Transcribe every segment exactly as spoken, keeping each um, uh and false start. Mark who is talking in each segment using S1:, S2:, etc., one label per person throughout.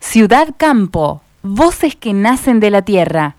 S1: Ciudad Campo, voces que nacen de la tierra.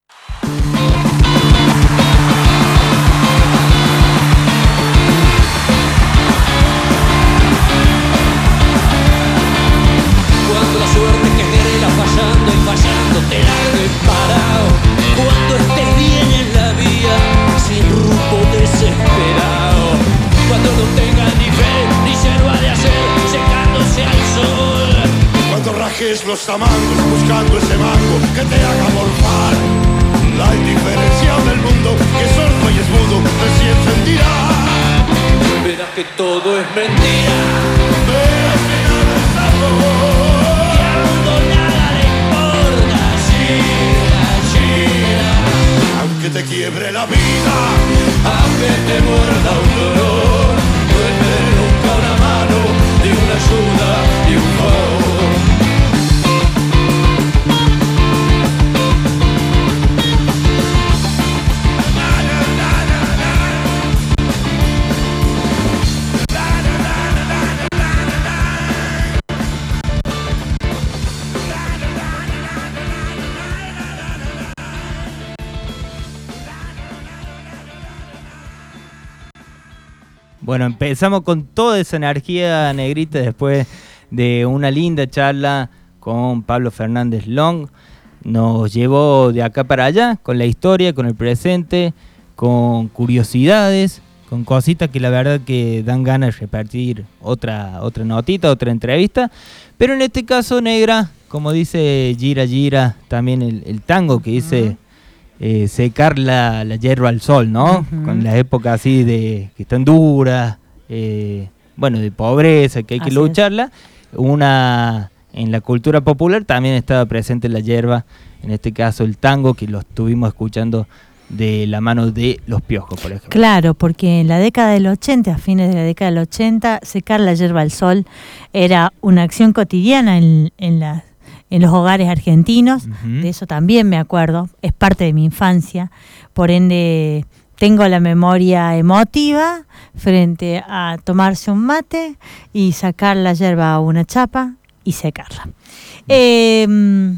S2: Cuando la suerte que querela fallando y fallando te largue parado. Cuando estés bien en la vía, sin rumbo desesperado. Cuando no tengas ni fe ni yerba de ayer, secándose al sol.
S3: Cuando rajes los tamangos buscando ese mango que te haga morfar. La indiferencia del mundo que sordo y es mudo recién sentirá.
S2: Verás que todo es mentira.
S3: Verás que nada es amor.
S2: Y al mundo nada le importa. Gira, gira.
S3: Aunque te quiebre la vida,
S2: Aunque te muerda un dolor, no esperes nunca una mano, ni una ayuda, ni un favor.
S4: Bueno, empezamos con toda esa energía, Negrita, después de una linda charla con Pablo Fernández Long. Nos llevó de acá para allá, con la historia, con el presente, con curiosidades, con cositas que la verdad que dan ganas de repartir otra, otra notita, otra entrevista. Pero en este caso, Negra, como dice Gira Gira, también el, el tango que dice... Eh, secar la, la hierba al sol, ¿no? Uh-huh. Con la época así de que están duras, eh, bueno, de pobreza, que hay que así lucharla. Es. Una en la cultura popular también estaba presente la hierba, en este caso el tango, que lo estuvimos escuchando de la mano de Los Piojos, por ejemplo.
S5: Claro, porque en la década del ochenta, a fines de la década del ochenta, secar la hierba al sol era una acción cotidiana en, en las en los hogares argentinos, uh-huh. De eso también me acuerdo, es parte de mi infancia, por ende tengo la memoria emotiva frente a tomarse un mate y sacar la yerba a una chapa y secarla. Uh-huh. Eh,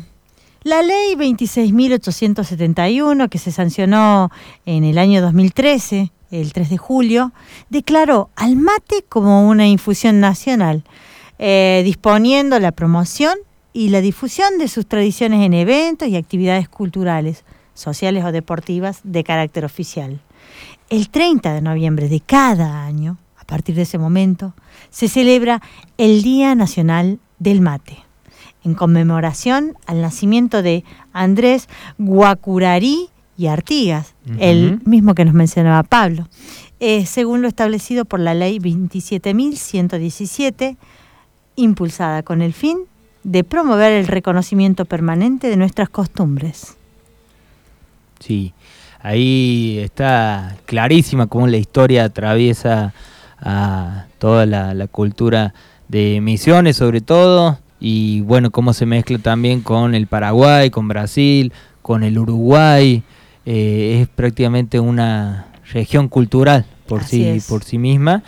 S5: la ley veintiséis mil ochocientos setenta y uno, que se sancionó en el año dos mil trece, el tres de julio, declaró al mate como una infusión nacional, eh, disponiendo la promoción y la difusión de sus tradiciones en eventos y actividades culturales, sociales o deportivas de carácter oficial. El treinta de noviembre de cada año, a partir de ese momento, se celebra el Día Nacional del Mate, en conmemoración al nacimiento de Andrés Guacurarí y Artigas, uh-huh. El mismo que nos mencionaba Pablo, eh, según lo establecido por la Ley veintisiete mil ciento diecisiete, impulsada con el fin de promover el reconocimiento permanente de nuestras costumbres.
S4: Sí, ahí está clarísima cómo la historia atraviesa a toda la, la cultura de Misiones sobre todo, y bueno, cómo se mezcla también con el Paraguay, con Brasil, con el Uruguay. Eh, es prácticamente una región cultural por sí, por sí misma.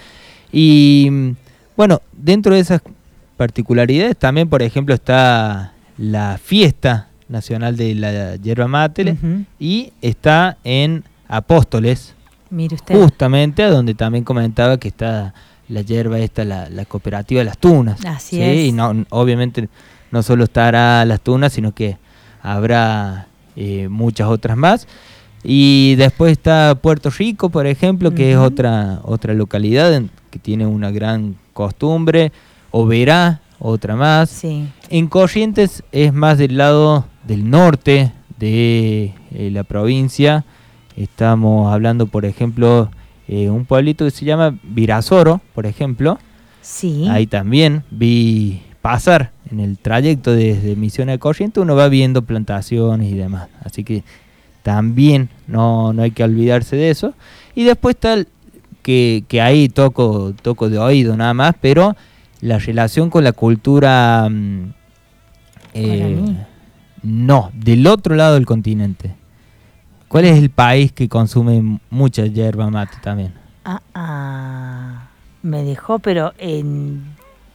S4: Y bueno, dentro de esas particularidades también, por ejemplo, está la fiesta nacional de la yerba mate, uh-huh. Y está en Apóstoles,
S5: mire usted,
S4: justamente a donde también comentaba que está la yerba esta, la, la cooperativa de las tunas.
S5: Así
S4: ¿sí?
S5: es.
S4: Y no, obviamente no solo estará las tunas, sino que habrá eh, muchas otras más. Y después está Puerto Rico, por ejemplo, que uh-huh. es otra, otra localidad en, que tiene una gran costumbre. Oberá, otra más.
S5: Sí.
S4: En Corrientes es más del lado del norte de eh, la provincia. Estamos hablando, por ejemplo, eh, un pueblito que se llama Virasoro, por ejemplo.
S5: Sí.
S4: Ahí también vi pasar en el trayecto desde Misiones a Corrientes, uno va viendo plantaciones y demás. Así que también no, no hay que olvidarse de eso. Y después está el, que, que ahí toco, toco de oído nada más, pero la relación con la cultura eh, no, del otro lado del continente. ¿Cuál es el país que consume mucha yerba mate también?
S5: Ah, ah, me dejó, pero en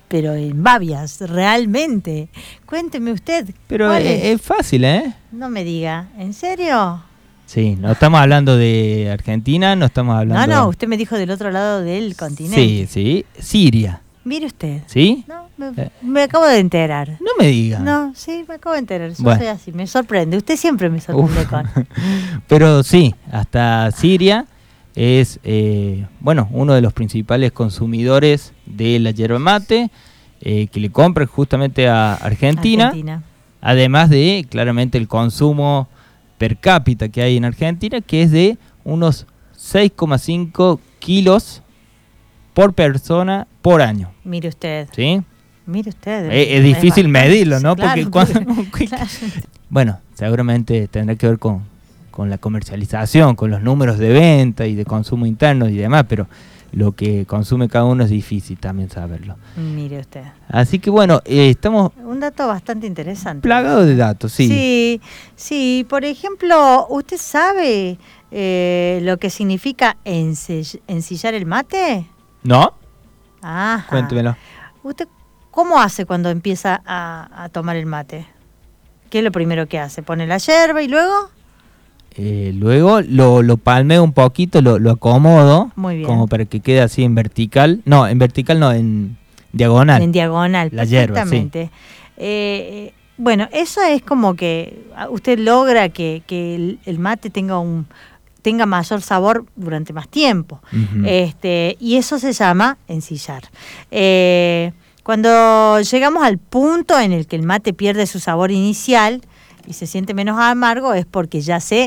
S5: pero en babias, realmente. Cuénteme usted.
S4: Pero
S5: ¿cuál
S4: es,
S5: es?
S4: es fácil, ¿eh?
S5: No me diga, ¿en serio?
S4: Sí, no estamos hablando de Argentina, no estamos hablando...
S5: No, no, usted me dijo del otro lado del continente.
S4: Sí, sí, Siria,
S5: Mire usted.
S4: ¿sí?
S5: No, me,
S4: Eh.
S5: me acabo de enterar.
S4: No me diga.
S5: No, sí, me acabo de enterar. Yo
S4: Bueno.
S5: soy así, me sorprende. Usted siempre me sorprende
S4: Uf.
S5: con...
S4: Pero sí, hasta Siria es, eh, bueno, uno de los principales consumidores de la yerba mate, eh, que le compran justamente a Argentina,
S5: Argentina.
S4: además de, claramente, el consumo per cápita que hay en Argentina, que es de unos seis coma cinco kilos por persona por año,
S5: Mire usted.
S4: ¿sí?
S5: Mire usted.
S4: Es, es difícil
S5: bastante,
S4: medirlo, ¿no?
S5: claro,
S4: Porque cuando...
S5: claro.
S4: Bueno, seguramente tendrá que ver con, con la comercialización, con los números de venta y de consumo interno y demás, pero lo que consume cada uno es difícil también saberlo.
S5: Mire usted.
S4: Así que bueno, eh, estamos
S5: Un dato bastante interesante.
S4: plagados de datos, sí.
S5: Sí, sí. Por ejemplo, ¿usted sabe eh, lo que significa ensill- ensillar el mate?
S4: ¿No?
S5: Ajá.
S4: Cuéntemelo.
S5: ¿Usted cómo hace cuando empieza a, a tomar el mate? ¿Qué es lo primero que hace? ¿Pone la yerba y luego?
S4: Eh, luego lo, lo palmeo un poquito, lo, lo acomodo,
S5: Muy bien.
S4: como para que quede así en vertical. No, en vertical no, en diagonal.
S5: En diagonal,
S4: La yerba,
S5: perfectamente. Eh, bueno, eso es como que usted logra que, que el, el mate tenga un tenga mayor sabor durante más tiempo.
S4: Ujú.
S5: este Y eso se llama ensillar. Eh, cuando llegamos al punto en el que el mate pierde su sabor inicial y se siente menos amargo, es porque ya se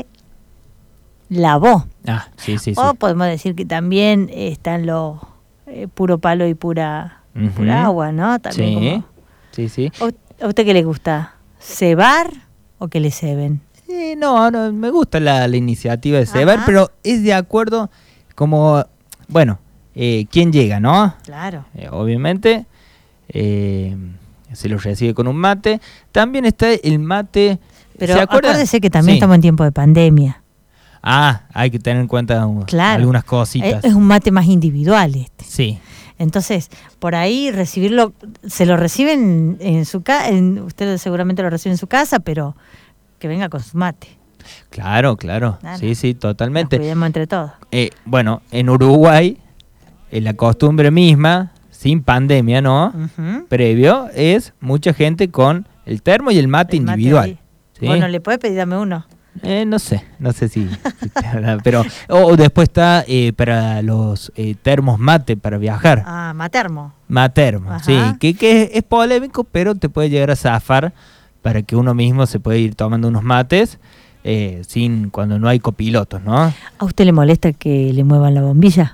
S5: lavó.
S4: Ah, sí, sí, sí.
S5: O podemos decir que también están los eh, puro palo y pura,
S4: Ujú.
S5: pura agua, ¿no? También
S4: Sí,
S5: como-
S4: sí, sí.
S5: ¿A a usted qué le gusta? ¿Cebar o que le ceben?
S4: Eh, no, no, me gusta la, la iniciativa de cebar,
S5: Ajá.
S4: pero es de acuerdo como, bueno, eh, quién llega, ¿no?
S5: Claro.
S4: Eh, obviamente, eh, se lo recibe con un mate. También está el mate...
S5: Pero
S4: ¿se acuerda?
S5: acuérdese que también
S4: Sí.
S5: estamos en tiempo de pandemia.
S4: Ah, hay que tener en cuenta uh,
S5: Claro.
S4: algunas
S5: Es,
S4: cositas.
S5: es un mate más individual este.
S4: Sí,
S5: Entonces, por ahí recibirlo, se lo reciben en su casa, usted seguramente lo recibe en su casa, pero que venga con su mate.
S4: claro, claro.
S5: Claro.
S4: Sí, sí,
S5: Nos
S4: totalmente.
S5: cuidemos entre todos.
S4: Eh, bueno, en Uruguay, eh, la costumbre misma, sin pandemia, ¿no?
S5: Ujú.
S4: Previo, es mucha gente con el termo y el mate
S5: El mate
S4: individual.
S5: ahí.
S4: ¿sí?
S5: Bueno, ¿le puede pedir dame uno?
S4: Eh, no sé, no sé si, si te habrá, pero o, o después está eh, para los eh, termos mate para viajar,
S5: Ah, matermo.
S4: matermo,
S5: Ajá.
S4: sí, que, que es, es polémico, pero te puede llegar a zafar para que uno mismo se puede ir tomando unos mates eh, sin cuando no hay copilotos, ¿no?
S5: ¿A usted le molesta que le muevan la bombilla?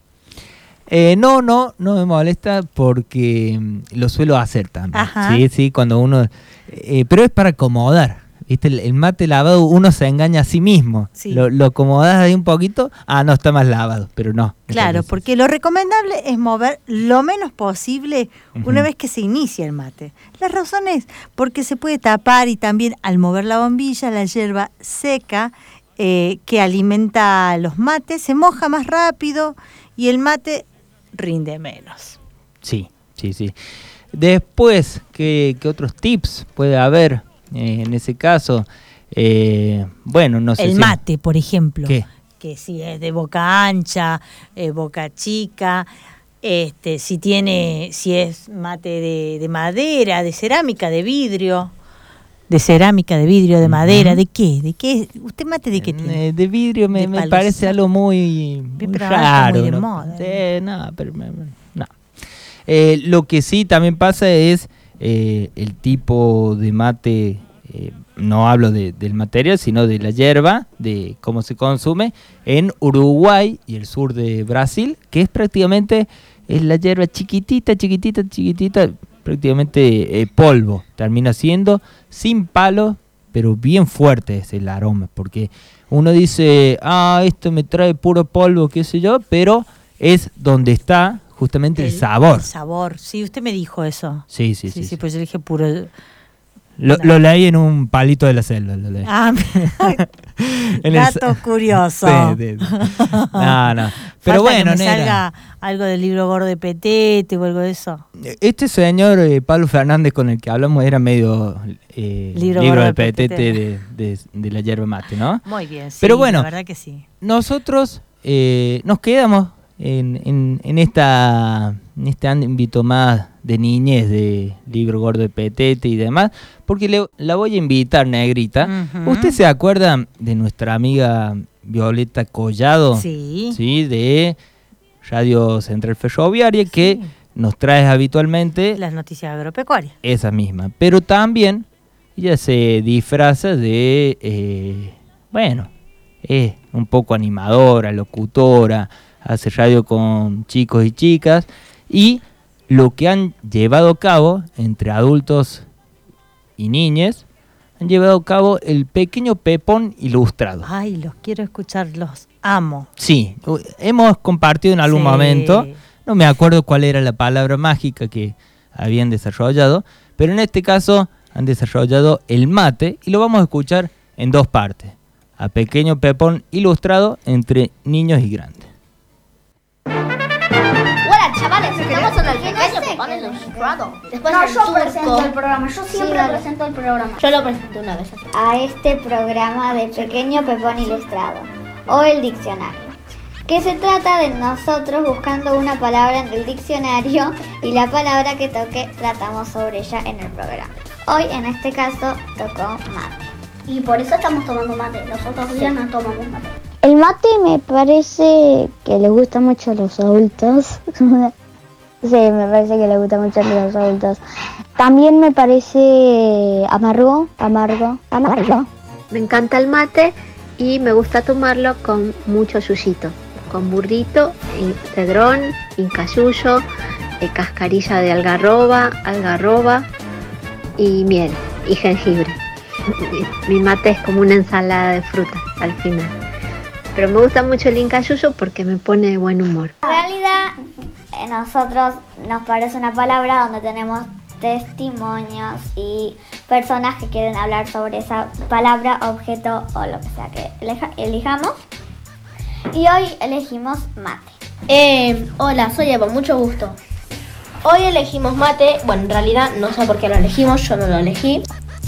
S4: Eh, no, no, no me molesta porque mm, lo suelo hacer también.
S5: Ajá.
S4: Sí, sí, cuando uno, eh, pero es para acomodar. ¿Viste? El, el mate lavado uno se engaña a sí mismo.
S5: Sí.
S4: Lo, lo acomodas ahí un poquito, ah, no está más lavado, pero no.
S5: Claro,
S4: Entonces,
S5: porque lo recomendable es mover lo menos posible una
S4: Ujú.
S5: vez que se inicia el mate. La razón es porque se puede tapar y también al mover la bombilla, la hierba seca eh, que alimenta los mates se moja más rápido y el mate rinde menos.
S4: Sí, sí, sí. Después, ¿qué, qué otros tips puede haber eh, en ese caso? Eh, bueno, no sé
S5: El
S4: si-
S5: mate, por ejemplo.
S4: ¿Qué?
S5: Que si es de boca ancha, eh, boca chica, este, si tiene, si es mate de, de madera, de cerámica, de vidrio, de cerámica, de vidrio, de
S4: Ujú.
S5: madera, ¿de qué? ¿De qué? ¿Usted mate de qué
S4: Eh,
S5: tiene?
S4: de vidrio me,
S5: De
S4: me
S5: palo
S4: parece
S5: seco.
S4: algo muy, muy
S5: Bien, pero ahora está
S4: raro.
S5: muy de
S4: ¿no?
S5: moda,
S4: Eh, no, pero me- me- no. Eh, lo que sí también pasa es eh, el tipo de mate, eh, no hablo de- del material, sino de la hierba, de cómo se consume en Uruguay y el sur de Brasil, que es prácticamente es la hierba chiquitita, chiquitita, chiquitita, prácticamente eh, polvo, termina siendo sin palo, pero bien fuerte es el aroma, porque uno dice, ah, esto me trae puro polvo, qué sé yo, pero es donde está justamente el, sabor.
S5: El sabor, sí, usted me dijo eso.
S4: Sí, sí,
S5: Sí,
S4: sí.
S5: sí,
S4: sí.
S5: pues yo dije puro...
S4: Lo,
S5: no.
S4: lo leí en un palito de la selva. Lo leí.
S5: Ah,
S4: En
S5: Dato
S4: el...
S5: curioso.
S4: Sí, sí, sí. No, no. Pero
S5: Falta
S4: bueno,
S5: que me
S4: nena.
S5: salga algo del libro gordo de Petete o algo de eso.
S4: Este señor, eh, Pablo Fernández, con el que hablamos, era medio eh,
S5: Libro
S4: libro
S5: gordo
S4: de
S5: de
S4: Petete
S5: Petete.
S4: de, de, de la yerba mate, ¿no?
S5: Muy bien, sí.
S4: Pero bueno,
S5: la verdad que sí.
S4: Nosotros eh, nos quedamos en, en, en, esta, en este ámbito más de niñez, de libro gordo de Petete y demás, porque le, la voy a invitar, negrita.
S5: Ujú.
S4: ¿Usted se acuerda de nuestra amiga Violeta Collado?
S5: Sí.
S4: Sí, de Radio Central Ferroviaria, que
S5: Sí.
S4: nos trae habitualmente
S5: Las noticias agropecuarias.
S4: esa misma. Pero también ella se disfraza de, eh, bueno, es un poco animadora, locutora, hace radio con chicos y chicas, y lo que han llevado a cabo entre adultos y niñes, han llevado a cabo el pequeño Pepón ilustrado.
S5: Ay, los quiero escuchar, los amo.
S4: Sí, u- hemos compartido en algún
S5: Sí.
S4: momento, no me acuerdo cuál era la palabra mágica que habían desarrollado, pero en este caso han desarrollado el mate y lo vamos a escuchar en dos partes. A pequeño Pepón ilustrado entre niños y grandes.
S6: Hola chavales, estamos en el pequeño Pepón ilustrado. Después
S7: No,
S6: el
S7: yo presento el
S6: turco.
S7: programa, yo siempre
S6: dale.
S7: presento el programa.
S6: Yo lo presenté una vez.
S7: A este programa de Pequeño Pepón Ilustrado, o el diccionario, que se trata de nosotros buscando una palabra en el diccionario y la palabra que toque tratamos sobre ella en el programa. Hoy en este caso tocó mate.
S6: Y por eso estamos tomando mate. Los otros días no tomamos mate.
S8: El mate me parece que le gusta mucho a los adultos. Sí, me parece que le gusta mucho a los adultos. También me parece amargo, amargo, amargo.
S9: Me encanta el mate y me gusta tomarlo con mucho yuyito, con burrito, y cedrón, incayuyo, eh, cascarilla de algarroba, algarroba y miel y jengibre. Mi mate es como una ensalada de fruta al final. Pero me gusta mucho el incayuyo porque me pone de buen humor.
S7: En realidad, eh, nosotros nos parece una palabra donde tenemos testimonios y personas que quieren hablar sobre esa palabra, objeto o lo que sea que elija- elijamos. Y hoy elegimos mate.
S6: Eh, hola, soy Eva, mucho gusto. Hoy elegimos mate. Bueno, en realidad no sé por qué lo elegimos, yo no lo elegí.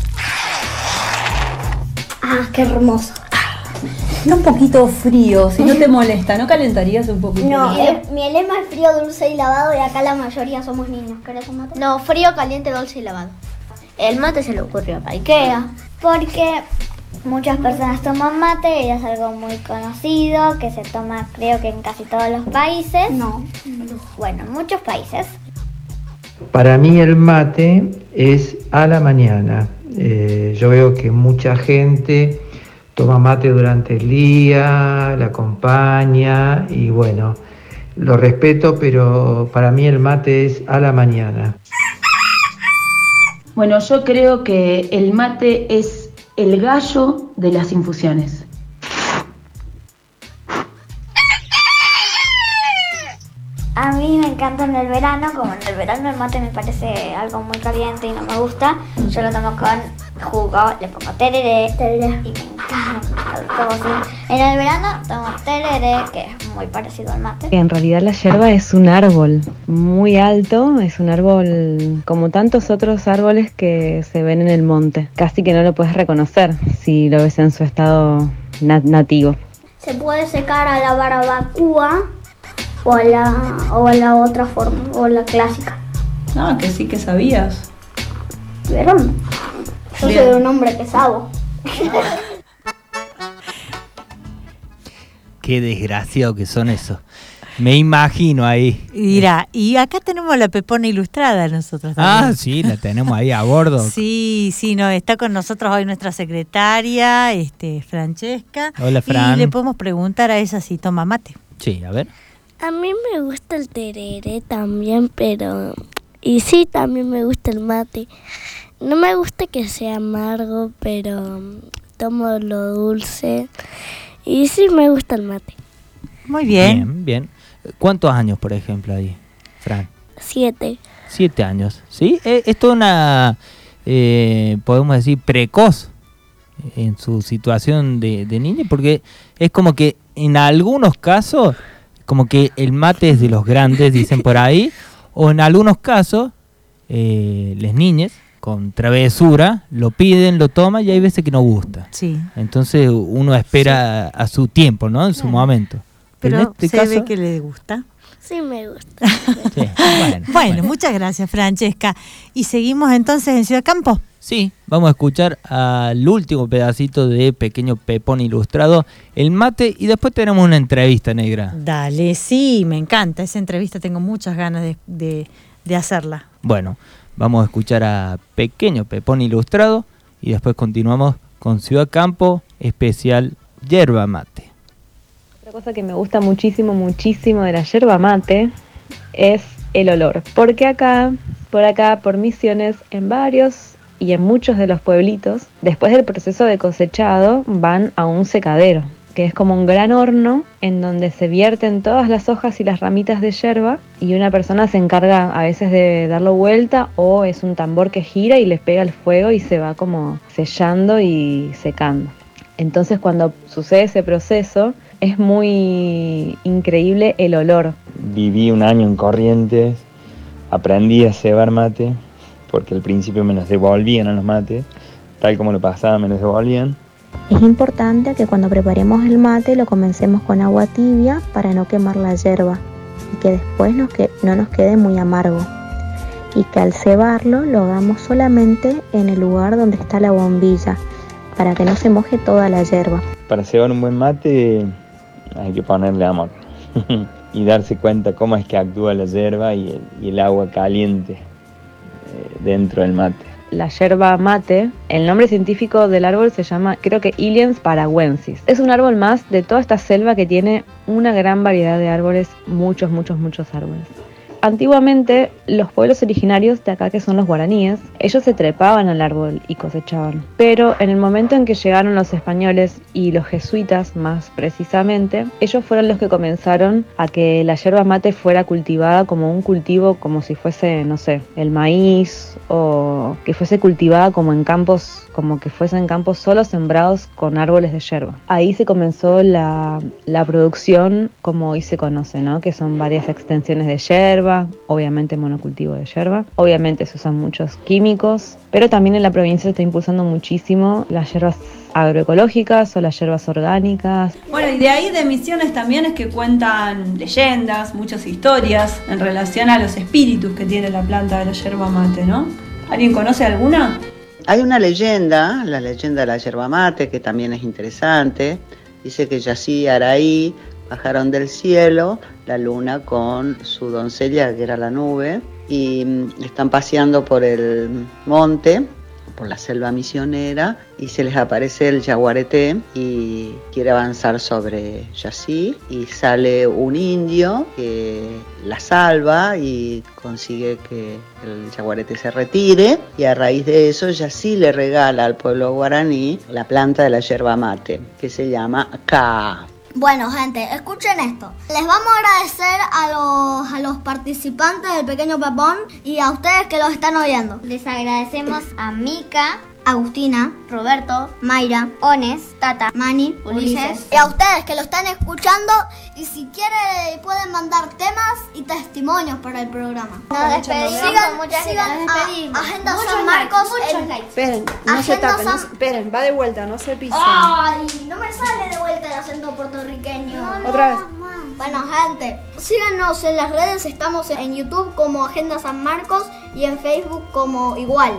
S7: Ah, qué hermoso.
S10: Está un poquito frío, si no te molesta, ¿no calentarías un poquito?
S7: No,
S6: Mi-
S7: eh, mi lema es frío, dulce y lavado y acá la mayoría somos niños. ¿Querés un mate?
S6: No, frío, caliente, dulce y lavado. El mate se le ocurrió a Ikea.
S7: Porque muchas personas toman mate y es algo muy conocido que se toma creo que en casi todos los países. No. Bueno, en muchos países.
S11: Para mí el mate es a la mañana. Eh, yo veo que mucha gente toma mate durante el día, la acompaña y bueno, lo respeto, pero para mí el mate es a la mañana.
S10: Bueno, yo creo que el mate es el gallo de las infusiones.
S7: A mí me encanta en el verano, como en el verano el mate me parece algo muy caliente y no me gusta. Yo lo tomo con jugo, le pongo tereré, tereré y me encanta. Todo así. En el verano tomo tereré, que es muy parecido al mate.
S12: En realidad la yerba es un árbol muy alto, es un árbol como tantos otros árboles que se ven en el monte. Casi que no lo puedes reconocer si lo ves en su estado nat- nativo.
S6: Se puede secar a la barbacoa o a la, o a la otra forma, o la clásica.
S10: Ah, que sí que sabías.
S6: ¿Vieron? Yo
S10: Bien.
S6: soy un hombre pesado.
S4: Qué desgraciado que son esos. Me imagino ahí.
S5: Mira, y acá tenemos la Pepona ilustrada nosotros también.
S4: Ah, sí, la tenemos ahí a bordo.
S5: Sí, sí, no, está con nosotros hoy nuestra secretaria, este, Francesca.
S4: Hola, Fran.
S5: Y le podemos preguntar a ella si toma mate.
S4: Sí, a ver.
S13: A mí me gusta el tereré también, pero... Y sí, también me gusta el mate. No me gusta que sea amargo, pero tomo lo dulce. Y sí me gusta el mate.
S5: Muy bien.
S4: Bien, bien. ¿Cuántos años, por ejemplo, ahí, Fran?
S13: Siete.
S4: Siete años, ¿sí? Eh, esto es una, eh, podemos decir, precoz en su situación de, de niña, porque es como que en algunos casos, como que el mate es de los grandes, dicen por ahí, o en algunos casos, eh, las niñas, con travesura, lo piden, lo toman y hay veces que no gusta.
S5: Sí.
S4: Entonces uno espera sí. a, a su tiempo, ¿no? En su claro. momento.
S5: Pero,
S4: Pero en este
S5: se
S4: caso,
S5: ve que le gusta.
S13: Sí, me gusta.
S4: Sí, bueno,
S5: bueno, bueno, muchas gracias, Francesca. ¿Y seguimos entonces en Ciudad Campo?
S4: Sí, vamos a escuchar al último pedacito de Pequeño Pepón Ilustrado, el mate, y después tenemos una entrevista, Negra.
S5: Dale, sí, me encanta esa entrevista, tengo muchas ganas de, de, de hacerla.
S4: Bueno, vamos a escuchar a Pequeño Pepón Ilustrado y después continuamos con Ciudad Campo, especial Yerba Mate.
S12: Otra cosa que me gusta muchísimo, muchísimo de la yerba mate es el olor. Porque acá, por acá, por Misiones, en varios y en muchos de los pueblitos, después del proceso de cosechado, van a un secadero, que es como un gran horno en donde se vierten todas las hojas y las ramitas de yerba y una persona se encarga a veces de darlo vuelta o es un tambor que gira y les pega el fuego y se va como sellando y secando. Entonces cuando sucede ese proceso es muy increíble el olor.
S14: Viví un año en Corrientes, aprendí a cebar mate, porque al principio me los devolvían a los mates, tal como lo pasaba me los devolvían.
S15: Es importante que cuando preparemos el mate lo comencemos con agua tibia para no quemar la yerba y que después nos que, no nos quede muy amargo. Y que al cebarlo lo hagamos solamente en el lugar donde está la bombilla, para que no se moje toda la yerba.
S14: Para cebar un buen mate hay que ponerle amor y darse cuenta cómo es que actúa la yerba y el, y el agua caliente eh, dentro del mate.
S12: La yerba mate, el nombre científico del árbol se llama, creo que Iliens paraguensis. Es un árbol más de toda esta selva que tiene una gran variedad de árboles, muchos, muchos, muchos árboles. Antiguamente, los pueblos originarios de acá, que son los guaraníes, ellos se trepaban al árbol y cosechaban. Pero en el momento en que llegaron los españoles y los jesuitas, más precisamente, ellos fueron los que comenzaron a que la yerba mate fuera cultivada como un cultivo, como si fuese, no sé, el maíz, o que fuese cultivada como en campos, como que fuesen campos solo sembrados con árboles de yerba. Ahí se comenzó la, la producción como hoy se conoce, ¿no? Que son varias extensiones de yerba, obviamente monocultivo de yerba, obviamente se usan muchos químicos, pero también en la provincia se está impulsando muchísimo las yerbas agroecológicas o las yerbas orgánicas.
S16: Bueno, y de ahí de Misiones también es que cuentan leyendas, muchas historias en relación a los espíritus que tiene la planta de la yerba mate, ¿no? ¿Alguien conoce alguna?
S17: Hay una leyenda, la leyenda de la yerba mate, que también es interesante. Dice que Yací y Araí bajaron del cielo la luna con su doncella, que era la nube, y están paseando por el monte, por la selva misionera, y se les aparece el yaguareté y quiere avanzar sobre Yací, y sale un indio que la salva y consigue que el yaguareté se retire, y a raíz de eso Yací le regala al pueblo guaraní la planta de la yerba mate, que se llama Ca.
S6: Bueno, gente, escuchen esto. Les vamos a agradecer a los, a los participantes del Pequeño Pepón y a ustedes que los están oyendo.
S7: Les agradecemos a Mica,
S6: Agustina, Roberto, Mayra,
S7: Ones,
S6: Tata, Mani, Ulises.
S7: Ulises.
S6: Y a ustedes que lo están escuchando, y si quieren pueden mandar temas y testimonios para el programa.
S7: Nos despedimos.
S6: Sigan,
S7: con muchas
S6: sigan
S7: nos despedimos.
S6: a Agenda
S7: muchos
S6: San Marcos.
S7: Likes, muchos
S6: en,
S7: likes.
S18: Esperen, no se tapen, no, esperen, va de vuelta, no se pisen.
S6: Ay, no me sale de vuelta el acento puertorriqueño.
S18: No, no, Otra vez.
S6: Bueno, gente, síganos en las redes, estamos en YouTube como Agenda San Marcos y en Facebook como igual.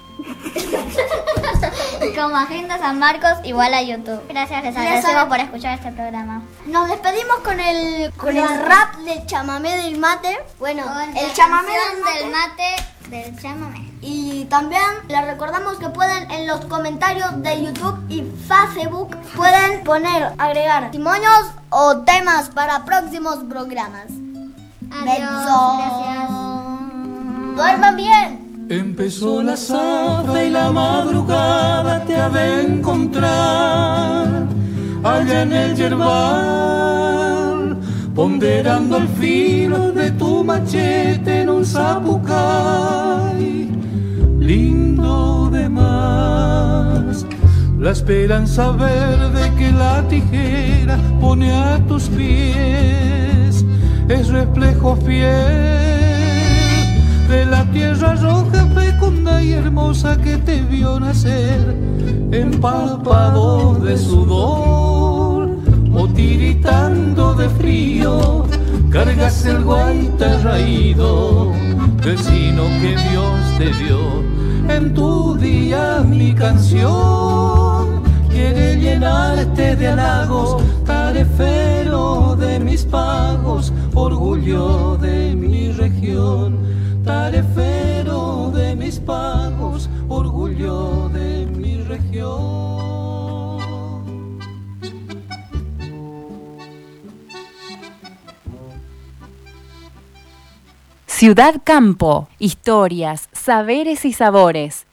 S7: Como Agenda San Marcos, igual a YouTube. Gracias, les agradecemos por escuchar este programa.
S6: Nos despedimos con el con el rap del chamamé del mate. Bueno, con el chamamé del mate.
S7: del chamamé.
S6: Y también les recordamos que pueden en los comentarios de YouTube y Facebook pueden poner, agregar testimonios o temas para próximos programas.
S7: Adiós, gracias.
S6: Duerman bien.
S2: Empezó la zafra y la madrugada te ha de encontrar allá en el yerbal, ponderando el filo de tu machete en un zapucay lindo de más.
S19: la esperanza verde que la tijera pone a tus pies, es reflejo fiel de la tierra roja, fecunda y hermosa que te vio nacer, empapado de sudor o tiritando de frío, cargas el guaita raído, vecino que Dios te dio. En tu día mi canción quiere llenarte de halagos, tarefero de mis pagos, orgullo de mi región, tarefero de mis pagos, orgullo de mi región.
S1: Ciudad Campo, historias, saberes y sabores.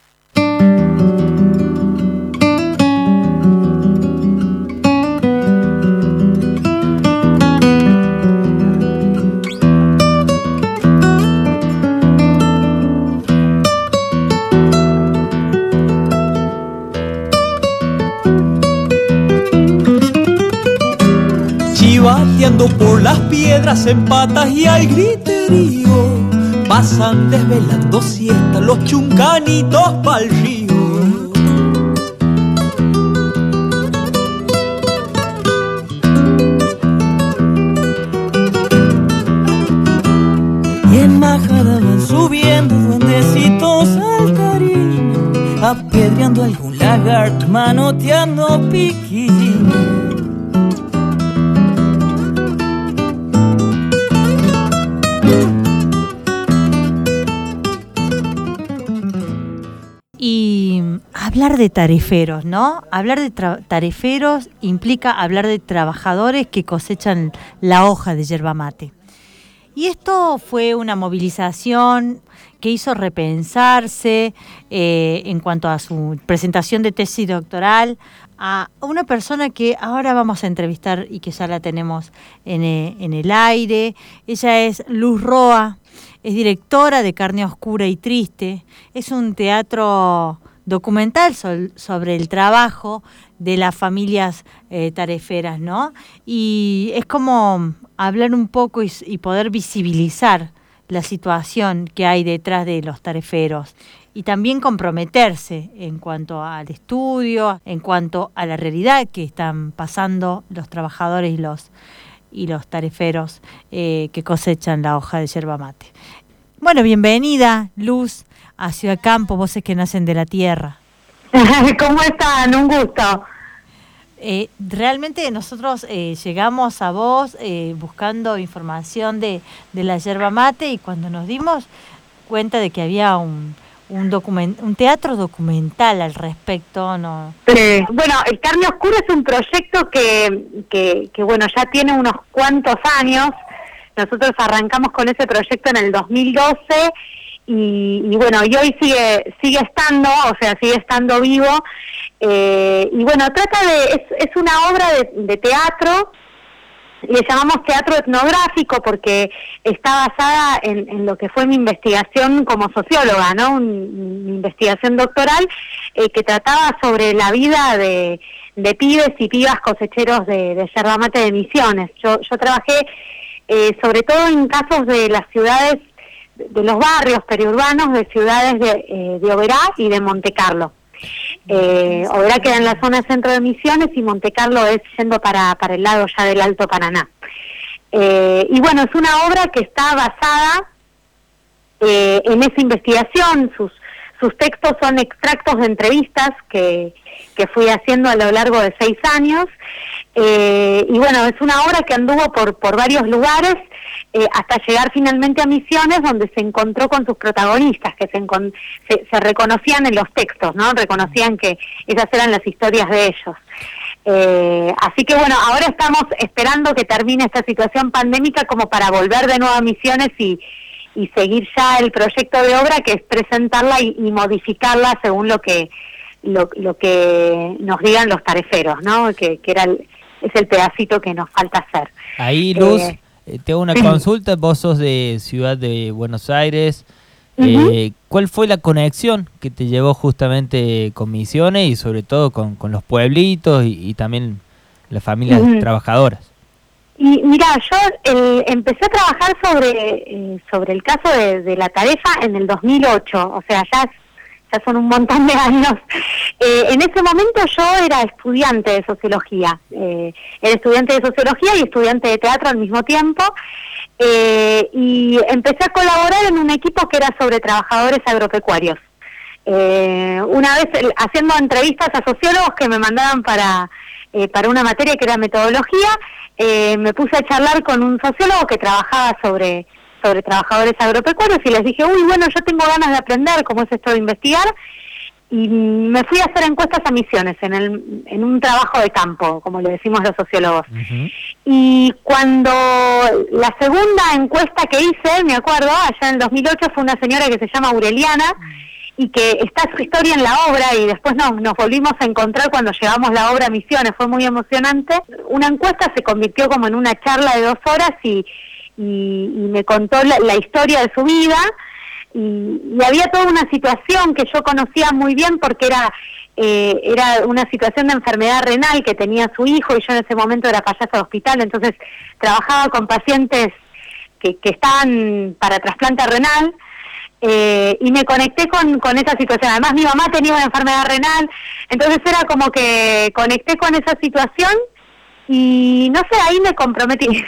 S2: Chivateando por las piedras en patas y al griterío, pasan desvelando siesta los chuncanitos pa'l río. Y en majada van subiendo duendecitos al cariño, apedreando algún lagarto, manoteando piquín.
S5: Y hablar de tareferos, ¿no? Hablar de tra- tareferos implica hablar de trabajadores que cosechan la hoja de yerba mate. Y esto fue una movilización que hizo repensarse eh, en cuanto a su presentación de tesis doctoral a una persona que ahora vamos a entrevistar y que ya la tenemos en, eh, en el aire. Ella es Luz Roa. Es directora de Carne Oscura y Triste. Es un teatro documental sol, sobre el trabajo de las familias eh, tareferas, ¿no? Y es como hablar un poco y, y poder visibilizar la situación que hay detrás de los tareferos y también comprometerse en cuanto al estudio, en cuanto a la realidad que están pasando los trabajadores y los y los tareferos eh, que cosechan la hoja de yerba mate. Bueno, bienvenida, Luz, a Ciudad Campo, voces que nacen de la tierra.
S20: ¿Cómo están? Un gusto.
S5: Eh, realmente nosotros eh, llegamos a vos eh, buscando información de, de la yerba mate y cuando nos dimos cuenta de que había un, un, document, un teatro documental al respecto, ¿no?
S20: Sí. Bueno, el Carne Oscura es un proyecto que, que, que, bueno, ya tiene unos cuantos años. Nosotros arrancamos con ese proyecto en el dos mil doce y, y bueno, y hoy sigue sigue estando, o sea, sigue estando vivo. Eh, y bueno, trata de, es, es una obra de, de teatro, le llamamos teatro etnográfico porque está basada en, en lo que fue mi investigación como socióloga, ¿no? Un, mi investigación doctoral eh, que trataba sobre la vida de, de pibes y pibas cosecheros de, de yerba mate de Misiones. Yo, yo trabajé eh, sobre todo en casos de las ciudades, de los barrios periurbanos de ciudades de, eh, de Oberá y de Monte Carlo. Eh, Oberá queda en la zona centro de Misiones y Monte Carlo es yendo para, para el lado ya del Alto Paraná. Eh, y bueno, es una obra que está basada eh, en esa investigación. Sus, sus textos son extractos de entrevistas que, que fui haciendo a lo largo de seis años. Eh, y bueno, es una obra que anduvo por, por varios lugares eh, hasta llegar finalmente a Misiones, donde se encontró con sus protagonistas, que se, encon- se, se reconocían en los textos, ¿no? Reconocían que esas eran las historias de ellos. Eh, así que bueno, ahora estamos esperando que termine esta situación pandémica como para volver de nuevo a Misiones y, y seguir ya el proyecto de obra, que es presentarla y, y modificarla según lo que lo, lo que nos digan los tareferos, ¿no? Que, que era el, es el pedacito que nos falta hacer.
S4: Ahí, Luz,
S20: Eh,
S4: eh, tengo una consulta. Vos sos de Ciudad de Buenos Aires, Uh-huh. Eh, ¿Cuál fue la conexión que te llevó justamente con Misiones y sobre todo con, con los pueblitos y, y también las familias uh-huh. trabajadoras?
S20: Y mira, yo el, empecé a trabajar sobre eh, sobre el caso de, de la Tarefa en el dos mil ocho, o sea, ya, ya son un montón de años. Eh, en ese momento yo era estudiante de sociología, eh, era estudiante de sociología y estudiante de teatro al mismo tiempo, eh, y empecé a colaborar en un equipo que era sobre trabajadores agropecuarios. Eh, una vez el, haciendo entrevistas a sociólogos que me mandaban para, eh, para una materia que era metodología, Eh, me puse a charlar con un sociólogo que trabajaba sobre sobre trabajadores agropecuarios y les dije, uy, bueno, yo tengo ganas de aprender cómo es esto de investigar, y me fui a hacer encuestas a Misiones, en el en un trabajo de campo, como le decimos los sociólogos. Uh-huh. Y cuando la segunda encuesta que hice, me acuerdo, allá en el dos mil ocho, fue una señora que se llama Aureliana, y que está su historia en la obra, y después nos, nos volvimos a encontrar cuando llevamos la obra a Misiones, fue muy emocionante. Una encuesta se convirtió como en una charla de dos horas y, y, y me contó la, la historia de su vida, y, y había toda una situación que yo conocía muy bien porque era eh, era una situación de enfermedad renal que tenía su hijo, y yo en ese momento era payasa de hospital, entonces trabajaba con pacientes que, que estaban para trasplante renal. Eh, y me conecté con, con esa situación. Además mi mamá tenía una enfermedad renal, entonces era como que conecté con esa situación y no sé, ahí me comprometí.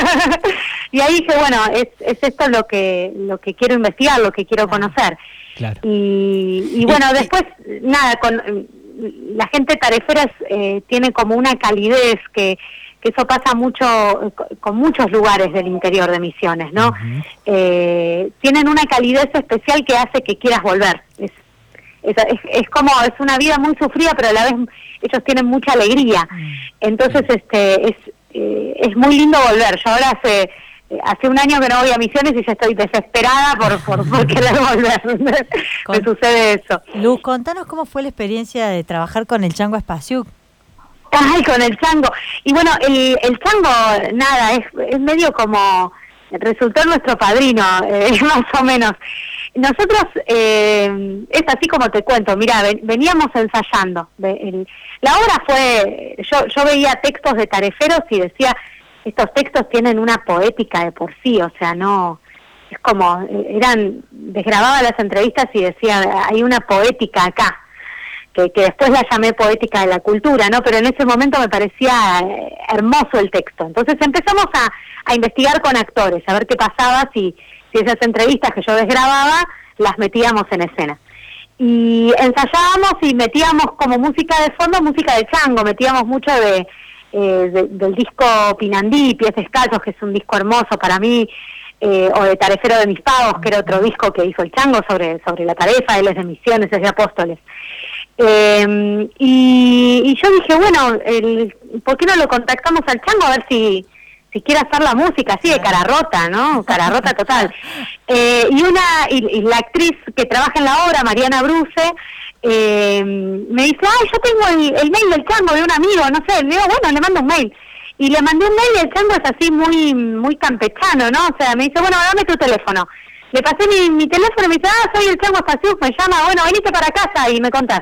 S20: Y ahí dije, bueno, es, es esto lo que lo que quiero investigar, lo que quiero conocer. Claro. Y, y bueno, después, nada, con la gente tarefera eh, tiene como una calidez que que eso pasa mucho con muchos lugares del interior de Misiones, ¿no? Uh-huh. Eh, tienen una calidez especial que hace que quieras volver. Es, es, es, es como, es una vida muy sufrida, pero a la vez ellos tienen mucha alegría. Entonces, este, es, eh, es muy lindo volver. Yo ahora hace, hace un año que no voy a Misiones y ya estoy desesperada por, por, por querer volver. Con, Me sucede eso.
S5: Luz, contanos cómo fue la experiencia de trabajar con el Chango Espaciuc.
S20: Ay, con el chango. Y bueno, el, el chango, nada, es, es medio como, resultó nuestro padrino, eh, más o menos. Nosotros, eh, es así como te cuento, mira, ven, veníamos ensayando. De, el, la obra fue, yo, yo veía textos de tareferos y decía, estos textos tienen una poética de por sí, o sea, no, es como, eran, desgrababa las entrevistas y decía, hay una poética acá. Que, que después la llamé poética de la cultura, ¿no? Pero en ese momento me parecía eh, hermoso el texto. Entonces empezamos a, a investigar con actores, a ver qué pasaba si, si esas entrevistas que yo desgrababa las metíamos en escena. Y ensayábamos y metíamos como música de fondo, música de chango, metíamos mucho de, eh, de del disco Pinandí, Pies Descalzos, que es un disco hermoso para mí, eh, o de Tarefero de mis Pagos, que era otro disco que hizo el chango sobre, sobre la tarefa, él es de Misiones, es de Apóstoles. Eh, y, y yo dije, bueno, el, ¿por qué no lo contactamos al chango a ver si si quiere hacer la música así de cara rota, ¿no? Cara rota total. Eh, y una y, y la actriz que trabaja en la obra, Mariana Bruce, eh, me dice, ay, yo tengo el, el mail del chango de un amigo, no sé. Le digo, bueno, le mando un mail. Y le mandé un mail y el chango es así muy muy campechano, ¿no? O sea, me dice, bueno, dame tu teléfono. Le pasé mi, mi teléfono y me dice, ah, soy el chango Espaciuc, me llama, bueno, venite para casa y me contás.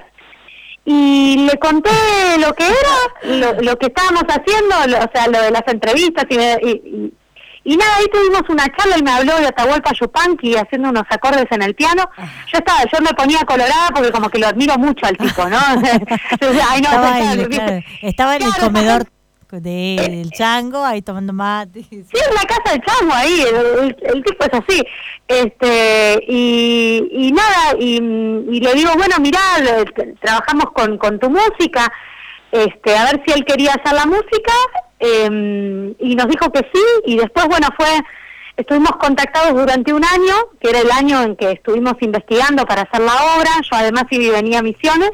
S20: Y le conté lo que era, lo, lo que estábamos haciendo, lo, o sea, lo de las entrevistas, y, me, y, y, y nada, ahí tuvimos una charla y me habló de Atahualpa Yupanqui haciendo unos acordes en el piano. Yo estaba, yo me ponía colorada porque como que lo admiro mucho al tipo, ¿no? Ay, no,
S5: estaba,
S20: no,
S5: ahí,
S20: no,
S5: claro. Estaba en el claro, comedor de, del chango, ahí tomando mate.
S20: Sí, en la casa del chango, ahí, el, el, el tipo es así. Este y, y nada, y, y le digo, bueno, mirá, trabajamos con, con tu música, este a ver si él quería hacer la música, eh, y nos dijo que sí, y después, bueno, fue, estuvimos contactados durante un año, que era el año en que estuvimos investigando para hacer la obra, yo además sí venía a Misiones,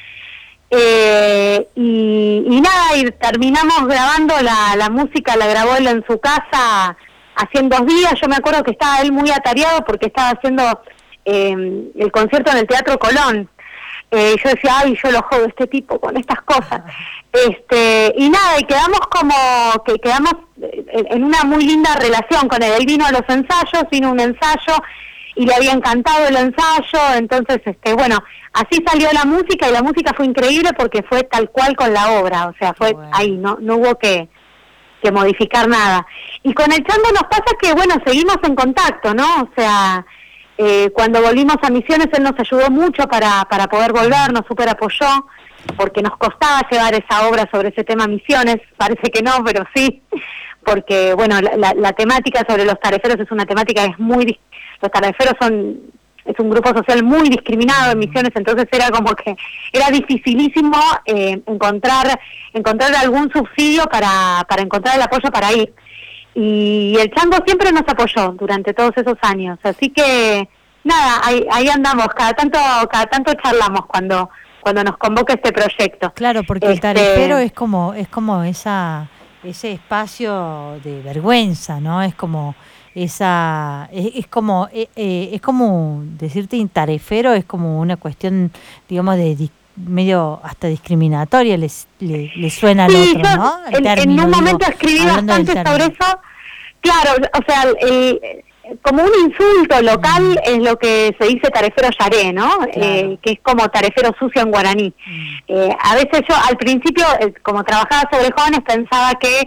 S20: eh, y, y nada, y terminamos grabando la, la música, la grabó él en su casa, hacían dos días. Yo me acuerdo que estaba él muy atareado porque estaba haciendo eh, el concierto en el Teatro Colón. Eh, yo decía, ay, yo lo jodo este tipo con estas cosas. este Y nada, y quedamos como, que quedamos en una muy linda relación con él. Él vino a los ensayos, vino a un ensayo, y le había encantado el ensayo, entonces, este bueno, así salió la música, y la música fue increíble porque fue tal cual con la obra, o sea, fue bueno. ahí, no no hubo que, que modificar nada. Y con el Chango nos pasa que, bueno, seguimos en contacto, ¿no? O sea, eh, cuando volvimos a Misiones, él nos ayudó mucho para, para poder volver, nos súper apoyó, porque nos costaba llevar esa obra sobre ese tema Misiones, parece que no, pero sí, porque, bueno, la, la, la temática sobre los tareferos es una temática que es muy... Los tareferos son... es un grupo social muy discriminado en Misiones, entonces era como que era dificilísimo eh, encontrar encontrar algún subsidio para, para encontrar el apoyo para ir. Y el Chango siempre nos apoyó durante todos esos años, así que nada, ahí, ahí andamos, cada tanto cada tanto charlamos cuando cuando nos convoca este proyecto.
S5: Claro, porque este... el tarefero es como es como esa ese espacio de vergüenza, ¿no? Es como esa es, es como eh, eh, es como decirte tarefero, es como una cuestión, digamos, de, de medio hasta discriminatoria, les le, le suena al
S20: sí,
S5: otro,
S20: yo,
S5: ¿no?
S20: El en,
S5: término,
S20: en un momento
S5: digo,
S20: escribí bastante sobre eso, claro, o sea, el, como un insulto local mm. es lo que se dice tarefero yaré, ¿no? Claro. Eh, que es como tarefero sucio en guaraní. Mm. Eh, a veces yo al principio, eh, como trabajaba sobre jóvenes, pensaba que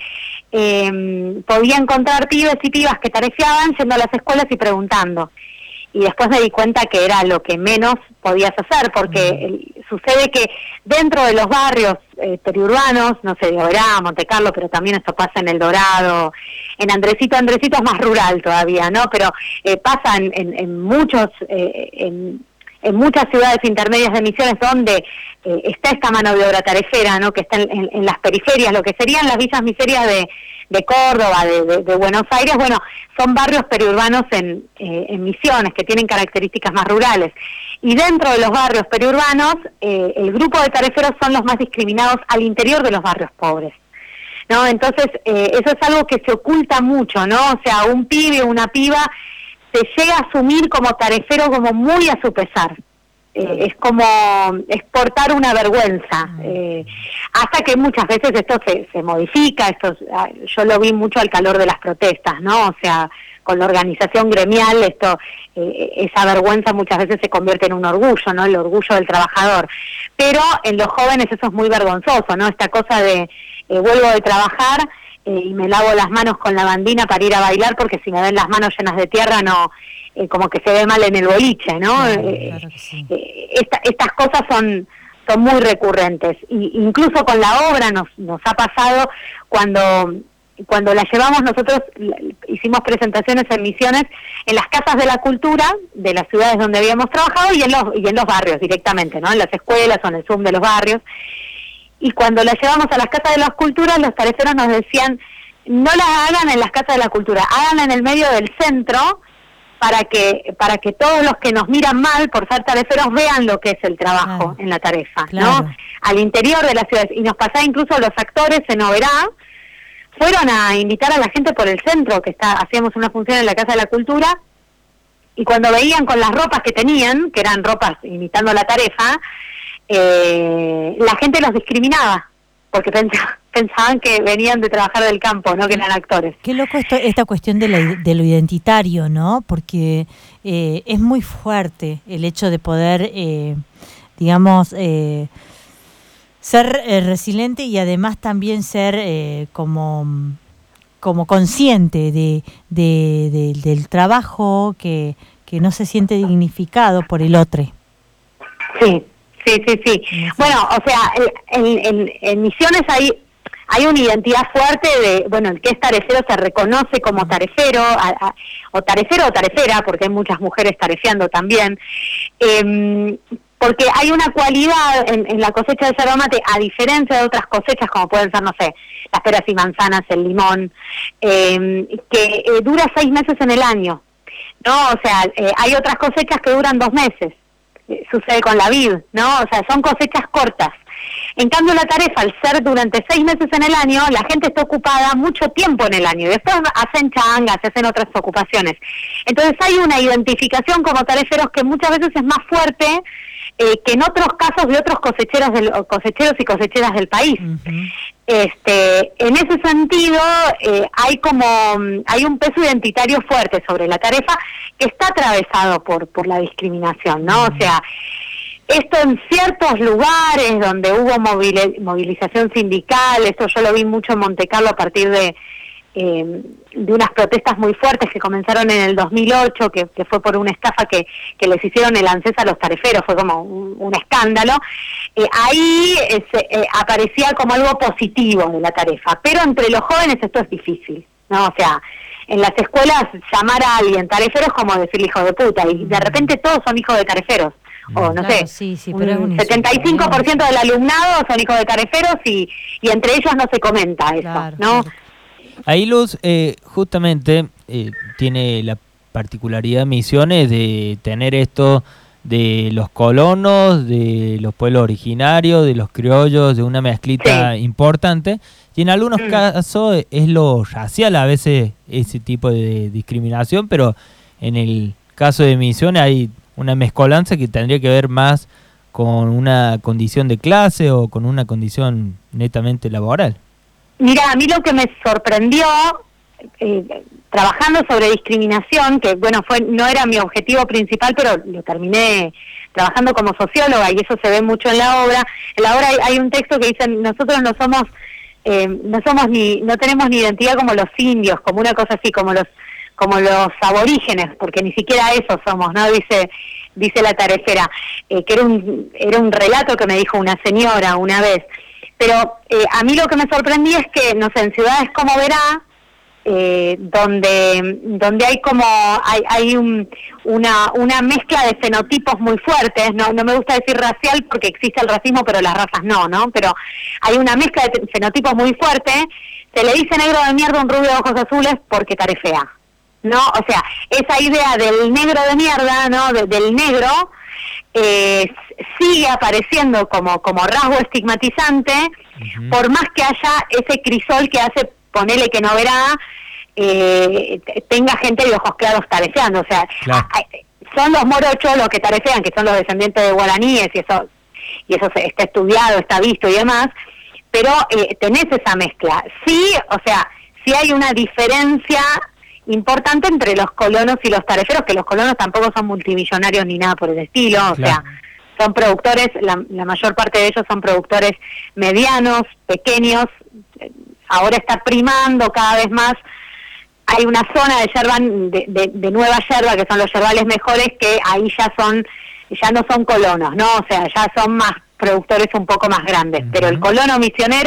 S20: eh, podía encontrar pibes y pibas que tarefeaban yendo a las escuelas y preguntando. Y después me di cuenta que era lo que menos podías hacer, porque mm. el, sucede que dentro de los barrios eh, periurbanos, no sé, de Oberá, Monte Carlo, pero también esto pasa en El Dorado, en Andresito, Andresito es más rural todavía, ¿no? Pero eh, pasa en, en, en muchos, eh, en, en muchas ciudades intermedias de Misiones donde eh, está esta mano de obra tarefera, ¿no? Que está en, en, en las periferias, lo que serían las villas miserias de de Córdoba, de, de, de Buenos Aires, bueno, son barrios periurbanos en, eh, en Misiones, que tienen características más rurales. Y dentro de los barrios periurbanos, eh, el grupo de tareferos son los más discriminados al interior de los barrios pobres, ¿no? Entonces, eh, eso es algo que se oculta mucho, ¿no? O sea, un pibe o una piba se llega a asumir como tarefero como muy a su pesar. Eh, es como exportar una vergüenza, eh, hasta que muchas veces esto se, se modifica, esto yo lo vi mucho al calor de las protestas, ¿no? O sea, con la organización gremial, esto eh, esa vergüenza muchas veces se convierte en un orgullo, ¿no? El orgullo del trabajador. Pero en los jóvenes eso es muy vergonzoso, ¿no? Esta cosa de eh, vuelvo de trabajar eh, y me lavo las manos con la bandina para ir a bailar, porque si me ven las manos llenas de tierra no... Eh, como que se ve mal en el boliche, ¿no? Claro, eh, claro que sí. eh, esta, estas cosas son son muy recurrentes, y incluso con la obra nos nos ha pasado cuando cuando la llevamos nosotros, hicimos presentaciones en Misiones en las casas de la cultura de las ciudades donde habíamos trabajado y en los y en los barrios directamente, ¿no? En las escuelas o en el Zoom de los barrios. Y cuando la llevamos a las casas de las culturas, los tareferos nos decían, no la hagan en las casas de la cultura, háganla en el medio del centro, para que para que todos los que nos miran mal por ser tareferos vean lo que es el trabajo, claro, en la tarefa, claro, ¿no? Al interior de las ciudades. Y nos pasaba incluso los actores en Oberá, fueron a invitar a la gente por el centro, que está hacíamos una función en la Casa de la Cultura, y cuando veían con las ropas que tenían, que eran ropas imitando la tarefa, eh, la gente los discriminaba, porque pensaban, pensaban que venían de trabajar del campo, no que eran actores.
S5: Qué loco esto, esta cuestión de, la, de lo identitario, ¿no? Porque eh, es muy fuerte el hecho de poder, eh, digamos, eh, ser eh, resiliente y además también ser eh, como, como consciente de, de, de, del trabajo que, que no se siente dignificado por el otro.
S20: Sí. Sí, sí, sí. Bueno, o sea, en, en, en Misiones hay hay una identidad fuerte de, bueno, el que es tarefero se reconoce como tarefero, a, a, o tarefero o tarefera, porque hay muchas mujeres tarefeando también, eh, porque hay una cualidad en, en la cosecha de yerba mate, a diferencia de otras cosechas, como pueden ser, no sé, las peras y manzanas, el limón, eh, que eh, dura seis meses en el año, ¿no? O sea, eh, hay otras cosechas que duran dos meses. Sucede con la vid, ¿no? O sea, son cosechas cortas. En cambio, la tarefa, al ser durante seis meses en el año, la gente está ocupada mucho tiempo en el año. Y después hacen changas, hacen otras ocupaciones. Entonces hay una identificación como tareferos que muchas veces es más fuerte eh, que en otros casos de otros cosecheros del, cosecheros y cosecheras del país. Uh-huh. Este, en ese sentido, eh, hay como hay un peso identitario fuerte sobre la tarefa que está atravesado por por la discriminación, ¿no? O sea, esto en ciertos lugares donde hubo movili- movilización sindical, esto yo lo vi mucho en Monte Carlo a partir de eh, de unas protestas muy fuertes que comenzaron en el dos mil ocho, que, que fue por una estafa que, que les hicieron el ANSES a los tareferos, fue como un, un escándalo. Eh, ahí eh, se, eh, aparecía como algo positivo de la tarefa, pero entre los jóvenes esto es difícil, ¿no? O sea, en las escuelas llamar a alguien tarefero es como decirle hijo de puta, y de repente todos son hijos de tareferos, o no
S5: Claro,
S20: sé,
S5: sí, sí, pero es un
S20: un setenta y cinco por ciento del alumnado son hijos de tareferos y, y entre ellos no se comenta eso,
S5: Claro,
S20: ¿no?
S5: claro.
S4: Ahí Luz, eh, justamente eh, tiene la particularidad Misiones de tener esto de los colonos, de los pueblos originarios, de los criollos, de una mezclita
S20: Sí.
S4: importante, y en algunos
S20: Mm.
S4: casos es lo racial a veces ese tipo de discriminación, pero en el caso de Misiones hay una mezcolanza que tendría que ver más con una condición de clase o con una condición netamente laboral.
S20: Mira, a mí lo que me sorprendió eh, trabajando sobre discriminación, que bueno, fue no era mi objetivo principal, pero lo terminé trabajando como socióloga y eso se ve mucho en la obra. En la obra hay, hay un texto que dice, nosotros no somos, eh, no somos ni, no tenemos ni identidad como los indios, como una cosa así, como los, como los aborígenes, porque ni siquiera eso somos, ¿no? Dice, dice la tarefera, eh, que era un, era un relato que me dijo una señora una vez. Pero eh, a mí lo que me sorprendía es que, no sé, en ciudades como Verá, eh, donde donde hay como hay, hay un, una una mezcla de fenotipos muy fuertes, no no me gusta decir racial porque existe el racismo, pero las razas no, ¿no? Pero hay una mezcla de fenotipos muy fuerte, se le dice negro de mierda a un rubio de ojos azules porque tarefea, ¿no? O sea, esa idea del negro de mierda, ¿no? De, del negro, eh, sigue apareciendo como como rasgo estigmatizante, uh-huh. Por más que haya ese crisol que hace, ponele que no verá, eh, tenga gente de ojos claros tarefeando, o sea, claro. Son los morochos los que tarefean, que son los descendientes de guaraníes, y eso y eso se, está estudiado, está visto y demás, pero eh, tenés esa mezcla. Sí, o sea, sí hay una diferencia importante entre los colonos y los tareferos, que los colonos tampoco son multimillonarios ni nada por el estilo, claro. O sea, son productores, la, la mayor parte de ellos son productores medianos, pequeños, ahora está primando cada vez más, hay una zona de yerba, de, de, de nueva yerba, que son los yerbales mejores, que ahí ya son, ya no son colonos, ¿no? O sea, ya son más productores un poco más grandes, uh-huh. Pero el colono misionero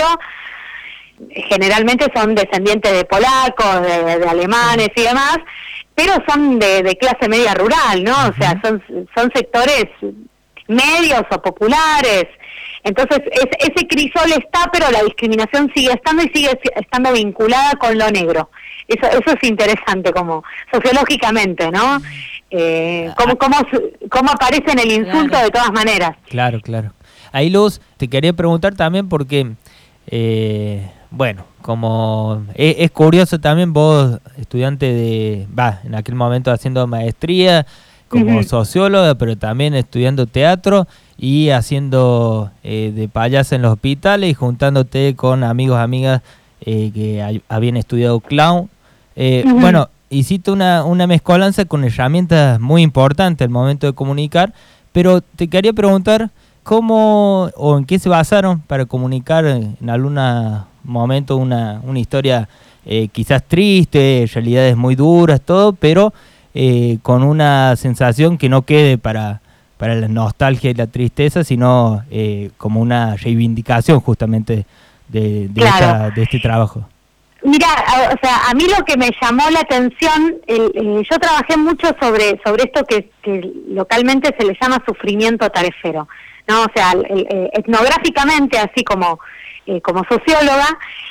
S20: generalmente son descendientes de polacos, de, de alemanes y demás, pero son de, de clase media rural, ¿no? Uh-huh. O sea, son, son sectores medios o populares. Entonces, es, ese crisol está, pero la discriminación sigue estando y sigue estando vinculada con lo negro. Eso eso es interesante, como sociológicamente, ¿no? Eh, cómo, cómo, cómo aparece en el insulto, claro. De todas maneras.
S4: Claro, claro. Ahí, Luz, te quería preguntar también porque, eh, bueno, como es, es curioso también vos, estudiante de, va, en aquel momento haciendo maestría, como uh-huh. socióloga, pero también estudiando teatro y haciendo eh, de payasa en los hospitales y juntándote con amigos, amigas eh, que hay, habían estudiado clown. Eh, uh-huh. Bueno, hiciste una, una mezcolanza con herramientas muy importantes al momento de comunicar, pero te quería preguntar cómo o en qué se basaron para comunicar en algún momento una, una historia eh, quizás triste, realidades muy duras, todo, pero Eh, con una sensación que no quede para, para la nostalgia y la tristeza, sino eh, como una reivindicación justamente de, de,
S20: claro.
S4: esta, de este trabajo.
S20: Mira, o sea, a mí lo que me llamó la atención, el, eh, yo trabajé mucho sobre sobre esto que, que localmente se le llama sufrimiento tarefero, ¿no? O sea, el, el, etnográficamente, así como, eh, como socióloga,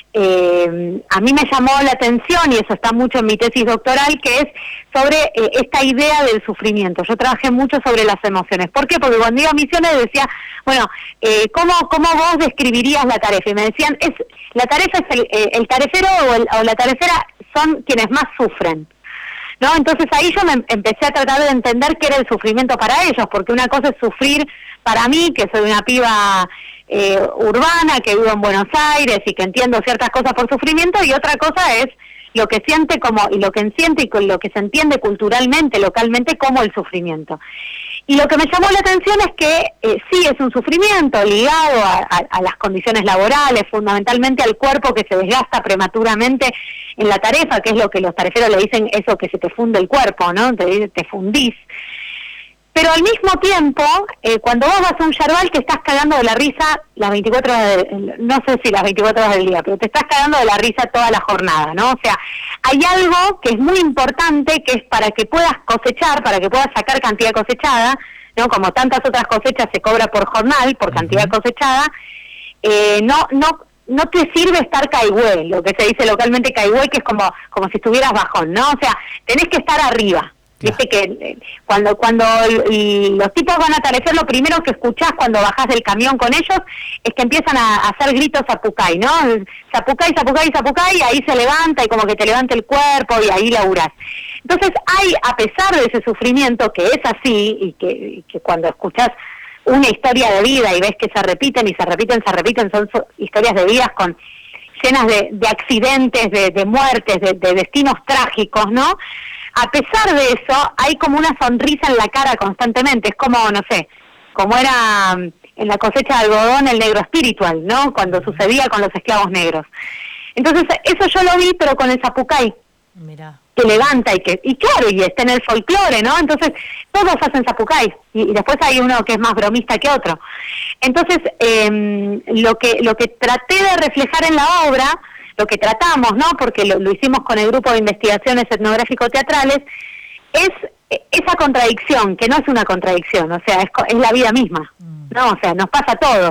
S20: Eh, a mí me llamó la atención, y eso está mucho en mi tesis doctoral, que es sobre eh, esta idea del sufrimiento. Yo trabajé mucho sobre las emociones. ¿Por qué? Porque cuando iba a Misiones decía, bueno, eh, ¿cómo, ¿cómo vos describirías la tarefa? Y me decían, es la tarefa es el, eh, el tarefero o, el, o la tarefera son quienes más sufren, ¿no? Entonces ahí yo me empecé a tratar de entender qué era el sufrimiento para ellos, porque una cosa es sufrir para mí, que soy una piba eh, urbana, que vivo en Buenos Aires y que entiendo ciertas cosas por sufrimiento, y otra cosa es lo que siente como, y lo que siente y con lo que se entiende culturalmente, localmente, como el sufrimiento. Y lo que me llamó la atención es que eh, sí es un sufrimiento ligado a, a, a las condiciones laborales, fundamentalmente al cuerpo que se desgasta prematuramente en la tarefa, que es lo que los tareferos le dicen, eso que se te funde el cuerpo, ¿no? Te, te fundís. Pero al mismo tiempo, eh, cuando vos vas a un yerbal te estás cagando de la risa las veinticuatro horas, de, no sé si las veinticuatro horas del día, pero te estás cagando de la risa toda la jornada, ¿no? O sea, hay algo que es muy importante, que es para que puedas cosechar, para que puedas sacar cantidad cosechada, ¿no? Como tantas otras cosechas se cobra por jornal, por cantidad cosechada, eh, no, no, no te sirve estar caigüe, lo que se dice localmente caigüe, que es como, como si estuvieras bajón, ¿no? O sea, tenés que estar arriba. Viste que eh, cuando cuando y los tipos van a tarefer, lo primero que escuchás cuando bajás del camión con ellos es que empiezan a, a hacer gritos zapucay, ¿no? Zapucay, zapucay, zapucay, y ahí se levanta y como que te levanta el cuerpo y ahí laburás. Entonces hay, a pesar de ese sufrimiento que es así, y que, y que cuando escuchás una historia de vida y ves que se repiten y se repiten, se repiten, son so, historias de vidas con llenas de, de accidentes, de, de muertes, de, de destinos trágicos, ¿no? A pesar de eso, hay como una sonrisa en la cara constantemente. Es como, no sé, como era en la cosecha de algodón el negro espiritual, ¿no? Cuando sucedía con los esclavos negros. Entonces, eso yo lo vi, pero con el zapucay.
S5: Mirá. Que
S20: levanta y que, y claro, y está en el folclore, ¿no? Entonces, todos hacen zapucay. Y, y después hay uno que es más bromista que otro. Entonces, eh, lo que lo que traté de reflejar en la obra, lo que tratamos, ¿no? Porque lo, lo hicimos con el grupo de investigaciones etnográfico-teatrales, es esa contradicción, que no es una contradicción, o sea, es, es la vida misma, ¿no? O sea, nos pasa a todos,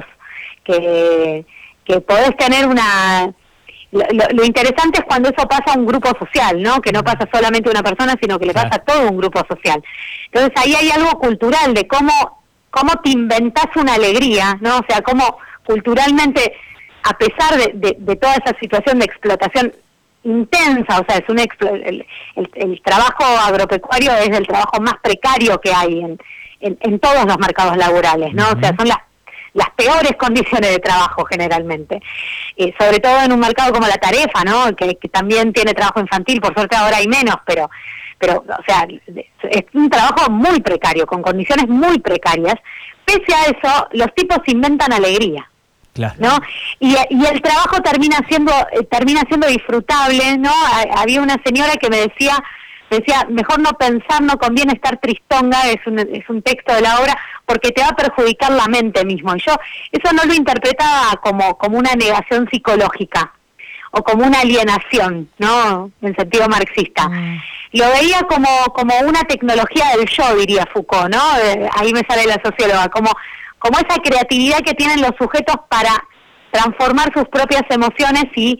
S20: que, que podés tener una... Lo, lo interesante es cuando eso pasa a un grupo social, ¿no? Que no pasa solamente a una persona, sino que le pasa a todo un grupo social. Entonces ahí hay algo cultural de cómo, cómo te inventás una alegría, ¿no? O sea, cómo culturalmente... a pesar de, de, de toda esa situación de explotación intensa, o sea, es un explo el, el, el trabajo agropecuario es el trabajo más precario que hay en, en, en todos los mercados laborales, ¿no? Uh-huh. O sea, son las, las peores condiciones de trabajo generalmente, eh, sobre todo en un mercado como la tarefa, ¿no? Que, que también tiene trabajo infantil, por suerte ahora hay menos, pero, pero, o sea, es un trabajo muy precario, con condiciones muy precarias. Pese a eso, los tipos inventan alegría. Claro. ¿No? Y, y el trabajo termina siendo eh, termina siendo disfrutable, ¿no? Ha, había una señora que me decía me decía mejor no pensar, no conviene estar tristonga, es un es un texto de la obra, porque te va a perjudicar la mente mismo. Y yo eso no lo interpretaba como como una negación psicológica o como una alienación, ¿no? En sentido marxista. Mm. Lo veía como como una tecnología del yo, diría Foucault, ¿no? Eh, ahí me sale la socióloga, como como esa creatividad que tienen los sujetos para transformar sus propias emociones y,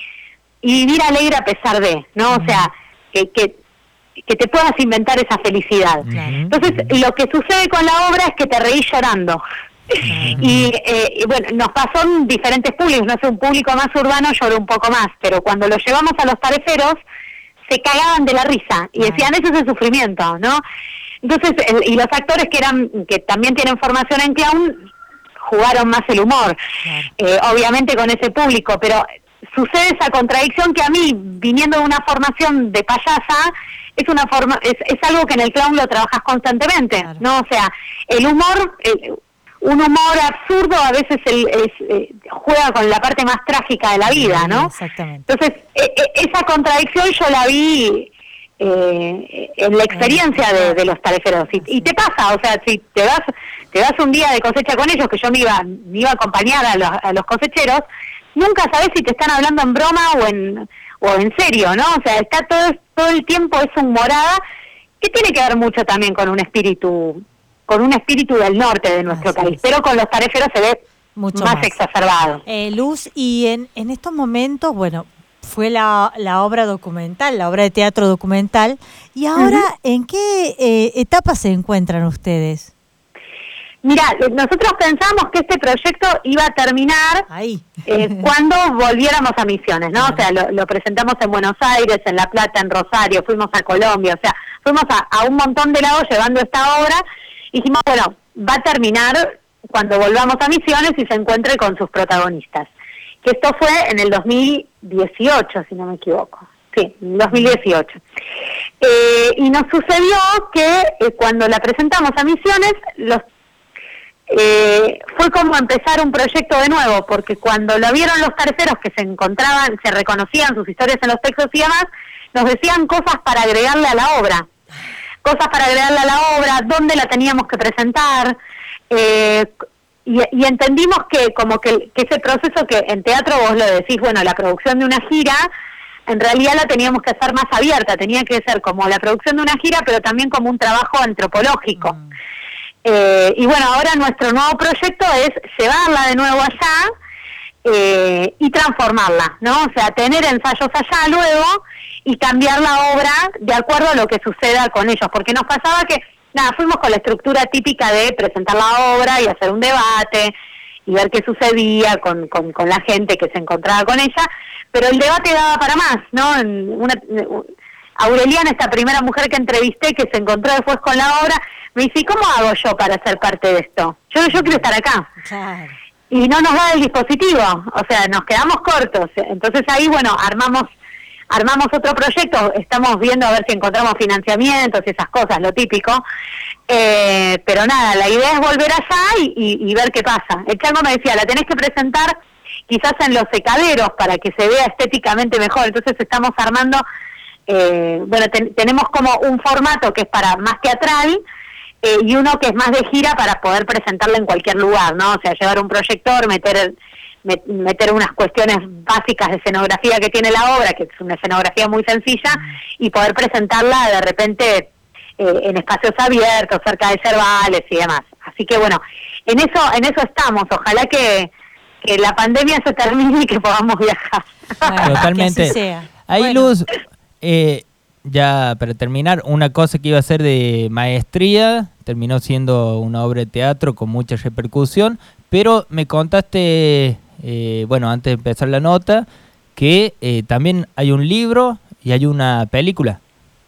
S20: y vivir alegre a pesar de, ¿no? O sea, que, que, que te puedas inventar esa felicidad. Uh-huh. Entonces, lo que sucede con la obra es que te reís llorando. Uh-huh. Y, eh, y bueno, nos pasó en diferentes públicos, no sé, un público más urbano lloró un poco más, pero cuando lo llevamos a los tareferos, se cagaban de la risa y decían, eso es el sufrimiento, ¿no? Entonces, el, y los actores que eran que también tienen formación en clown jugaron más el humor, claro. eh, obviamente con ese público, pero sucede esa contradicción que a mí, viniendo de una formación de payasa, es una forma es, es algo que en el clown lo trabajas constantemente, claro. ¿no? O sea, el humor, el, un humor absurdo a veces el, es, eh, juega con la parte más trágica de la vida, ¿no? Exactamente. Entonces, eh, eh, esa contradicción yo la vi eh, en la experiencia de, de los tareferos, y, y te pasa, o sea, si te vas te vas un día de cosecha con ellos, que yo me iba me iba a acompañar a los, a los cosecheros, nunca sabes si te están hablando en broma o en o en serio, ¿no? O sea, está todo todo el tiempo esa humorada, que tiene que ver mucho también con un espíritu con un espíritu del norte de nuestro Así país, es. Pero con los tareferos se ve mucho más, más. exacerbado.
S5: Eh, Luz, y en, en estos momentos, bueno, fue la, la obra documental, la obra de teatro documental, y ahora, uh-huh. ¿en qué eh, etapa se encuentran ustedes?
S20: Mira, nosotros pensamos que este proyecto iba a terminar eh, cuando volviéramos a Misiones, ¿no? O sea, lo, lo presentamos en Buenos Aires, en La Plata, en Rosario, fuimos a Colombia, o sea, fuimos a, a un montón de lados llevando esta obra, y dijimos, bueno, va a terminar cuando volvamos a Misiones y se encuentre con sus protagonistas. Que esto fue en el dos mil dieciocho, si no me equivoco. Sí, en dos mil dieciocho. Eh, y nos sucedió que eh, cuando la presentamos a Misiones, los Eh, fue como empezar un proyecto de nuevo, porque cuando lo vieron los terceros que se encontraban, se reconocían sus historias en los textos y demás, nos decían cosas para agregarle a la obra, cosas para agregarle a la obra, dónde la teníamos que presentar, eh, y, y entendimos que como que, que ese proceso que en teatro vos lo decís, bueno, la producción de una gira, en realidad la teníamos que hacer más abierta, tenía que ser como la producción de una gira, pero también como un trabajo antropológico. Mm. Eh, y bueno, ahora nuestro nuevo proyecto es llevarla de nuevo allá eh, y transformarla, ¿no? O sea, tener ensayos allá luego y cambiar la obra de acuerdo a lo que suceda con ellos, porque nos pasaba que, nada, fuimos con la estructura típica de presentar la obra y hacer un debate y ver qué sucedía con, con, con la gente que se encontraba con ella, pero el debate daba para más, ¿no? En una, Aureliana, esta primera mujer que entrevisté, que se encontró después con la obra, me dice, ¿cómo hago yo para ser parte de esto? Yo, yo quiero estar acá. Claro. Y no nos da el dispositivo, o sea, nos quedamos cortos. Entonces ahí, bueno, armamos armamos otro proyecto, estamos viendo a ver si encontramos financiamientos y esas cosas, lo típico. Eh, pero nada, la idea es volver allá y, y, y ver qué pasa. El chango me decía, la tenés que presentar quizás en los secaderos para que se vea estéticamente mejor. Entonces estamos armando, eh, bueno, ten, tenemos como un formato que es para más teatral, Eh, y uno que es más de gira para poder presentarla en cualquier lugar, ¿no? O sea, llevar un proyector, meter met, meter unas cuestiones básicas de escenografía que tiene la obra, que es una escenografía muy sencilla, y poder presentarla de repente eh, en espacios abiertos, cerca de Cervales y demás. Así que bueno, en eso en eso estamos. Ojalá que, que la pandemia se termine y que podamos viajar.
S4: Bueno, totalmente.
S5: Que así sea.
S4: Ahí,
S5: Bueno.
S4: Luz, eh, ya para terminar, una cosa que iba a ser de maestría terminó siendo una obra de teatro con mucha repercusión, pero me contaste, eh, bueno, antes de empezar la nota, que eh, también hay un libro y hay una película.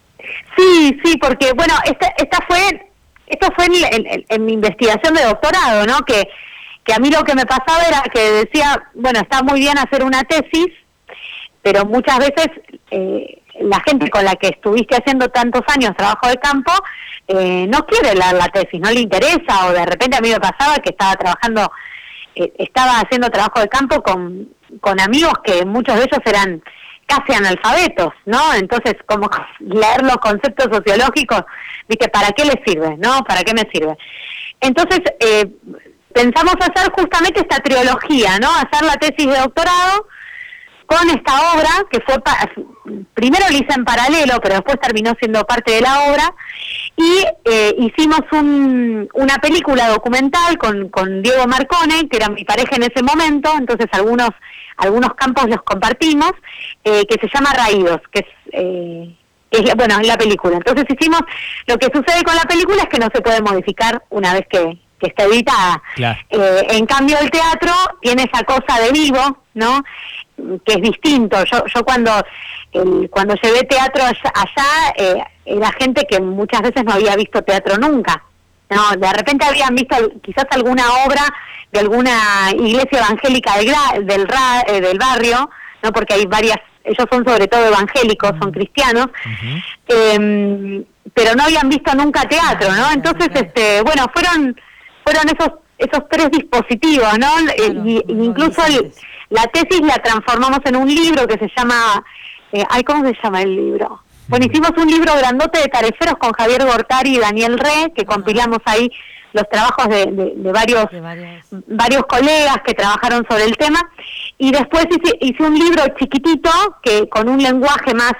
S20: Sí, sí, porque bueno, esta, esta fue, esto fue en, en, en mi investigación de doctorado, ¿no? Que, que a mí lo que me pasaba era que decía, bueno, está muy bien hacer una tesis, pero muchas veces eh, la gente con la que estuviste haciendo tantos años trabajo de campo eh, no quiere leer la tesis, no le interesa, o de repente a mí me pasaba que estaba trabajando, eh, estaba haciendo trabajo de campo con, con amigos que muchos de ellos eran casi analfabetos, ¿no? Entonces, como leer los conceptos sociológicos, ¿viste? ¿Para qué les sirve, no? ¿Para qué me sirve? Entonces, eh, pensamos hacer justamente esta trilogía, ¿no? Hacer la tesis de doctorado con esta obra, que fue, pa- primero lo hice en paralelo, pero después terminó siendo parte de la obra, y eh, hicimos un, una película documental con, con Diego Marcone, que era mi pareja en ese momento, entonces algunos algunos campos los compartimos, eh, que se llama Raídos, que es, eh, que es, bueno, es la película. Entonces hicimos, lo que sucede con la película es que no se puede modificar una vez que, que está editada.
S4: Claro.
S20: Eh, en cambio el teatro tiene esa cosa de vivo, ¿no? Que es distinto. Yo yo cuando el, cuando llevé teatro allá, allá eh, era gente que muchas veces no había visto teatro nunca, no, de repente habían visto quizás alguna obra de alguna iglesia evangélica del gra- del, ra- eh, del barrio, no, porque hay varias, ellos son sobre todo evangélicos, son cristianos, uh-huh. eh, pero no habían visto nunca teatro, ¿no? Entonces, este, bueno, fueron fueron esos esos tres dispositivos, ¿no? Claro, y, y incluso el, la tesis la transformamos en un libro que se llama, eh, ay, ¿cómo se llama el libro? Bueno, hicimos un libro grandote de tareferos con Javier Gortari y Daniel Re, que compilamos ahí los trabajos de, de, de varios
S5: de varios.
S20: varios colegas que trabajaron sobre el tema, y después hice, hice un libro chiquitito que con un lenguaje más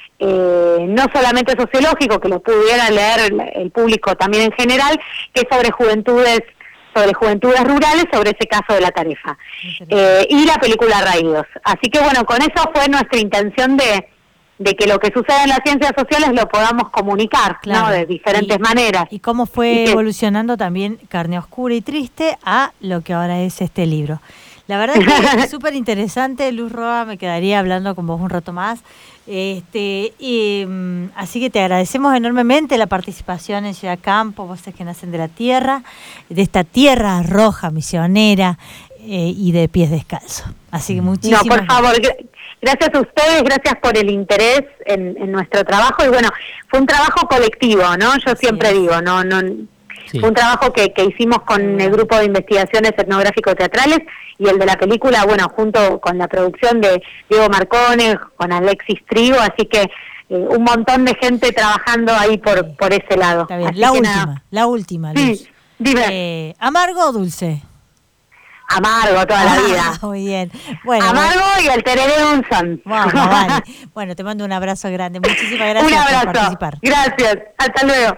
S20: eh, no solamente sociológico, que lo pudiera leer el, el público también en general, que es sobre juventudes sobre juventudes rurales, sobre ese caso de la Tarefa, eh, y la película Raídos. Así que bueno, con eso fue nuestra intención de de que lo que sucede en las ciencias sociales lo podamos comunicar,
S5: Claro.
S20: ¿no? De diferentes
S5: Y-
S20: maneras.
S5: Y cómo fue
S20: Y que-
S5: evolucionando también Carne Oscura y Triste a lo que ahora es este libro. La verdad que es súper interesante, Luz Roa, me quedaría hablando con vos un rato más. Este, y, mm, así que te agradecemos enormemente la participación en Ciudad Campo, voces que nacen de la tierra, de esta tierra roja, misionera eh, y de pies descalzos. Así que muchísimas
S20: No, por favor, gr- gracias a ustedes, gracias por el interés en, en nuestro trabajo. Y bueno, fue un trabajo colectivo, ¿no? Yo siempre digo, no, no,
S4: Sí.
S20: fue un trabajo que, que hicimos con el grupo de investigaciones etnográfico-teatrales y el de la película, bueno, junto con la producción de Diego Marcone, con Alexis Trigo, así que eh, un montón de gente trabajando ahí por, por ese lado.
S5: Está bien,
S20: Así
S5: la
S20: que
S5: última,
S20: nada.
S5: la última,
S20: Sí,
S5: Luz.
S20: dime.
S5: Eh, ¿Amargo o dulce?
S20: Amargo toda la vida.
S5: Ah, muy bien. Bueno,
S20: Amargo y el tereré Unsan.
S5: Vamos, vale. Bueno, te mando un abrazo grande. Muchísimas gracias
S20: Un
S5: por
S20: abrazo.
S5: participar.
S20: Gracias. Hasta luego.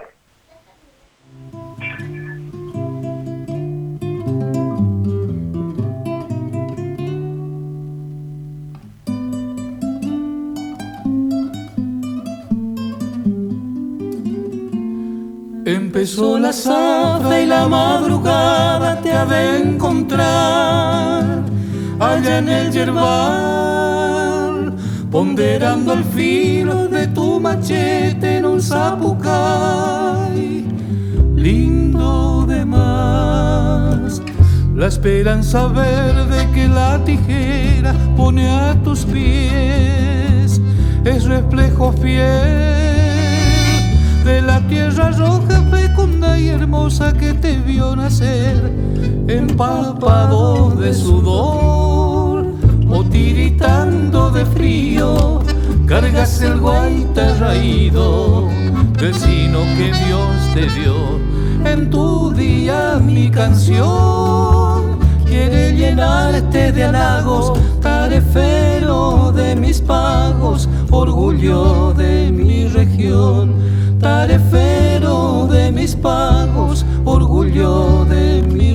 S19: Empezó la zafra y la madrugada te ha de encontrar allá en el yerbal, ponderando el filo de tu machete en un zapucay, lindo de más. La esperanza verde que la tijera pone a tus pies es reflejo fiel de la tierra roja, fecunda y hermosa que te vio nacer, empapado de sudor o tiritando de frío, cargas el guaita raído del sino que Dios te dio. En tu día mi canción quiere llenarte de halagos, tarefero de mis pagos, orgullo de mi región. Tarefero de mis pagos, orgullo de mi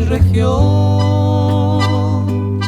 S19: región.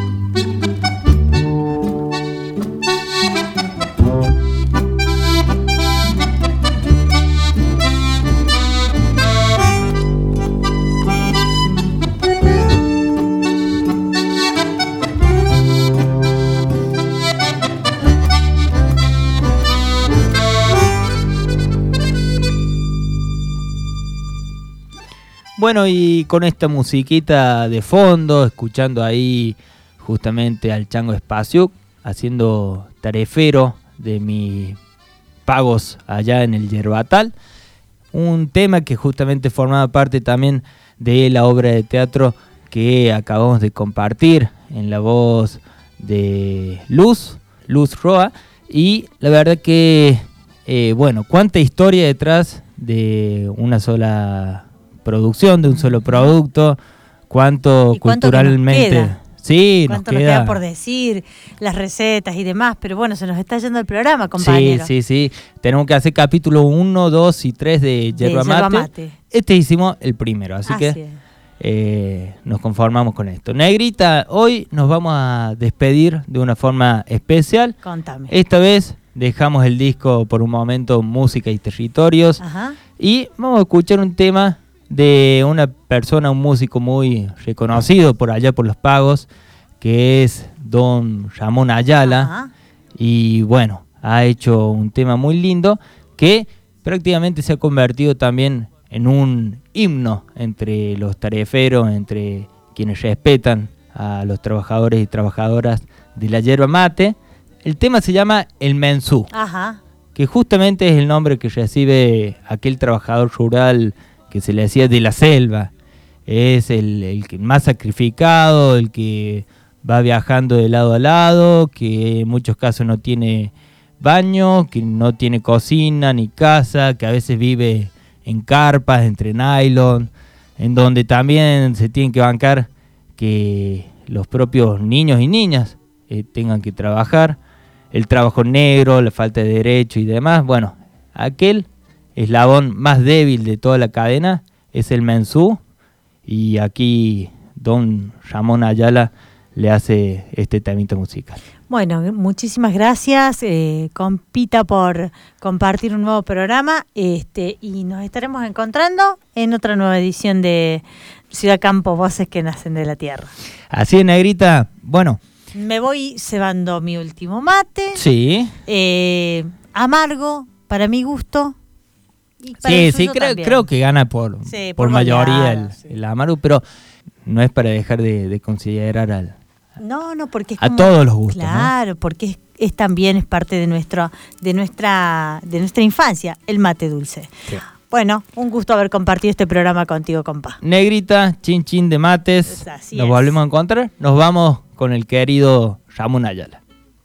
S4: Bueno, y con esta musiquita de fondo, escuchando ahí justamente al Chango Espacio, haciendo tarefero de mis pagos allá en el Yerbatal, un tema que justamente formaba parte también de la obra de teatro que acabamos de compartir en la voz de Luz, Luz Roa, y la verdad que, eh, bueno, cuánta historia detrás de una sola producción, de un solo producto, cuánto,
S5: ¿Y cuánto
S4: culturalmente...
S5: que nos queda?
S4: Sí,
S5: ¿Cuánto
S4: nos
S5: nos
S4: queda.
S5: queda por decir? Las recetas y demás, pero bueno, se nos está yendo el programa, compañero.
S4: Sí, sí, sí. Tenemos que hacer capítulo uno, dos y tres de Yerba
S5: Yerba
S4: Mate.
S5: Mate.
S4: Este hicimos el primero, así,
S5: Así
S4: que
S5: es.
S4: eh, nos conformamos con esto. Negrita, hoy nos vamos a despedir de una forma especial.
S5: Contame.
S4: Esta vez dejamos el disco por un momento, Música y Territorios,
S5: Ajá.
S4: y vamos a escuchar un tema de una persona, un músico muy reconocido por allá por los pagos, que es don Ramón Ayala.
S5: Ajá.
S4: Y bueno, ha hecho un tema muy lindo que prácticamente se ha convertido también en un himno entre los tareferos, entre quienes respetan a los trabajadores y trabajadoras de la yerba mate. El tema se llama El Mensú,
S5: Ajá.
S4: que justamente es el nombre que recibe aquel trabajador rural que se le decía de la selva. Es el, el que más sacrificado, el que va viajando de lado a lado, que en muchos casos no tiene baño, que no tiene cocina ni casa, que a veces vive en carpas, entre nylon, en donde también se tienen que bancar que los propios niños y niñas eh, tengan que trabajar, el trabajo negro, la falta de derecho y demás. Bueno, aquel eslabón más débil de toda la cadena es el mensú, y aquí don Ramón Ayala le hace este temita musical.
S5: Bueno, muchísimas gracias, eh, compita, por compartir un nuevo programa, este, y nos estaremos encontrando en otra nueva edición de Ciudad Campo, Voces que Nacen de la Tierra.
S4: Así es, Negrita. Bueno.
S5: Me voy cebando mi último mate.
S4: Sí.
S5: Eh, amargo, para mi gusto. Y para
S4: sí,
S5: el
S4: sí, creo, creo que gana por,
S5: sí,
S4: por, por mayoría
S5: variar,
S4: el,
S5: sí.
S4: el amargo, pero no es para dejar de, de considerar al...
S5: No, no, porque es
S4: a
S5: como,
S4: todos los gustos,
S5: claro, ¿no? Porque es, es también es parte de nuestro, de nuestra, de nuestra infancia, el mate dulce. Sí. Bueno, un gusto haber compartido este programa contigo, compa.
S4: Negrita, chin chin de mates.
S5: Así
S4: Nos
S5: es.
S4: volvemos a encontrar. Nos vamos con el querido Ramón Ayala.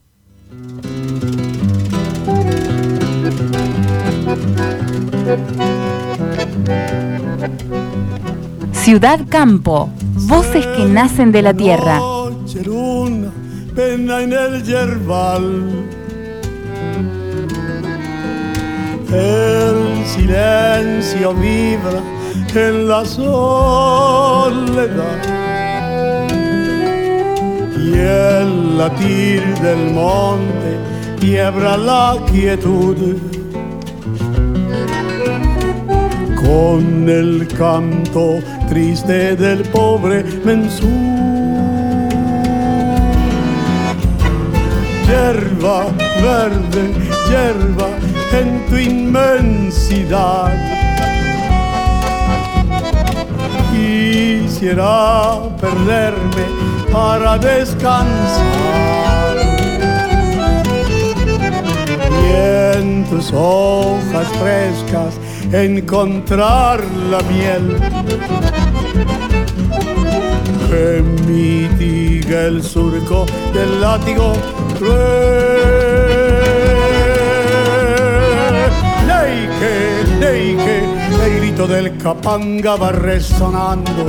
S1: Ciudad Campo, voces que nacen de la tierra.
S3: Noche, luna, pena en el yerbal. El silencio vibra en la soledad y el latir del monte quiebra la quietud. Con el canto triste del pobre mensú. Yerba verde, yerba en tu inmensidad. Quisiera perderme para descansar y en tus hojas frescas encontrar la miel que mitiga el surco del látigo cruel. Neike, neike, el grito del capanga va resonando.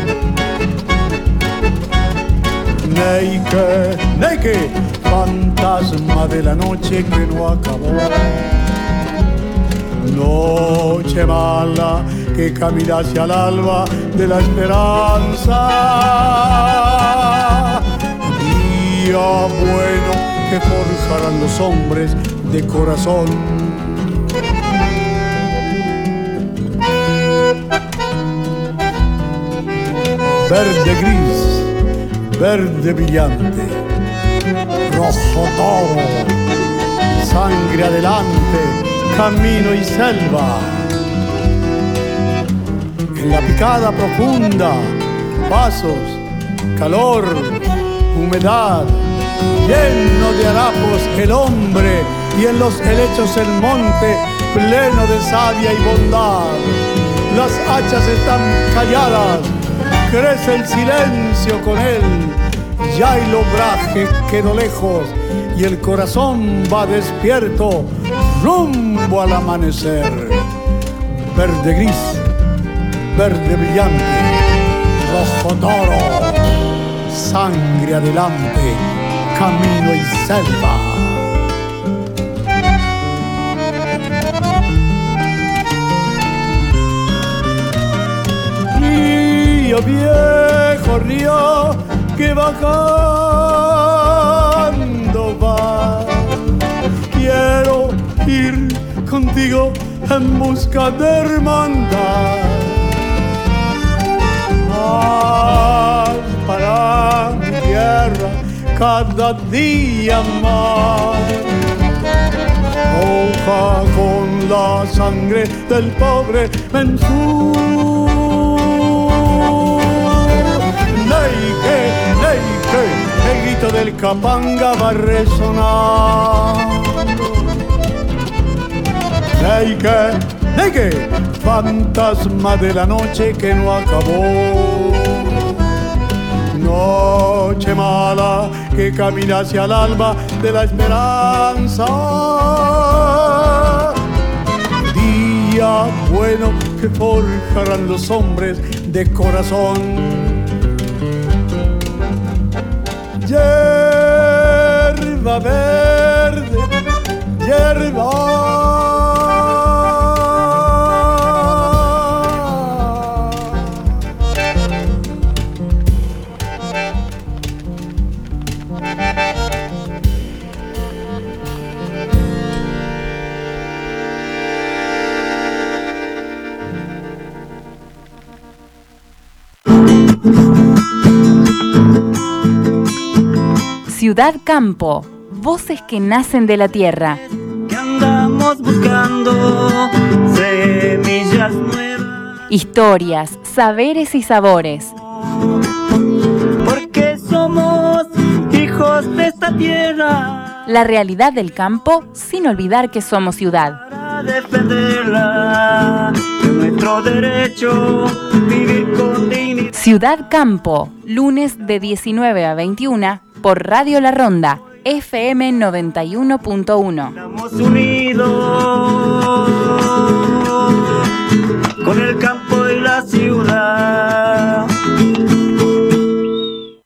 S3: Neike, neike, fantasma de la noche que no acabó. Noche mala que camina hacia el alba de la esperanza. Día bueno que forjarán los hombres de corazón. Verde gris, verde brillante, rojo toro, sangre adelante, camino y selva. En la picada profunda, pasos, calor, humedad, lleno de harapos el hombre y en los helechos el monte pleno de savia y bondad. Las hachas están calladas, crece el silencio con él, ya el obraje quedó lejos y el corazón va despierto rumbo al amanecer. Verde gris, verde brillante, rojo toro, sangre adelante, camino y selva. Río viejo, río que bajando va, quiero ir contigo en busca de hermandad. Más para mi tierra cada día más. Roja con la sangre del pobre mensú. Neike, neike, el grito del capanga va a resonar. Neike, neike, fantasma de la noche que no acabó. Noche mala que camina hacia el alba de la esperanza. Día bueno que forjarán los hombres de corazón. Yerba verde, yerba.
S1: Ciudad Campo, voces que nacen de la tierra.
S19: Que andamos buscando semillas nuevas.
S1: Historias, saberes y sabores.
S19: Porque somos hijos de esta tierra.
S1: La realidad del campo sin olvidar que somos ciudad.
S19: Para defenderla, nuestro derecho, vivir con dignidad.
S1: Ciudad Campo, lunes de diecinueve a veintiuna por Radio La Ronda, F M noventa y uno punto uno.
S19: Estamos unidos con el campo y la ciudad.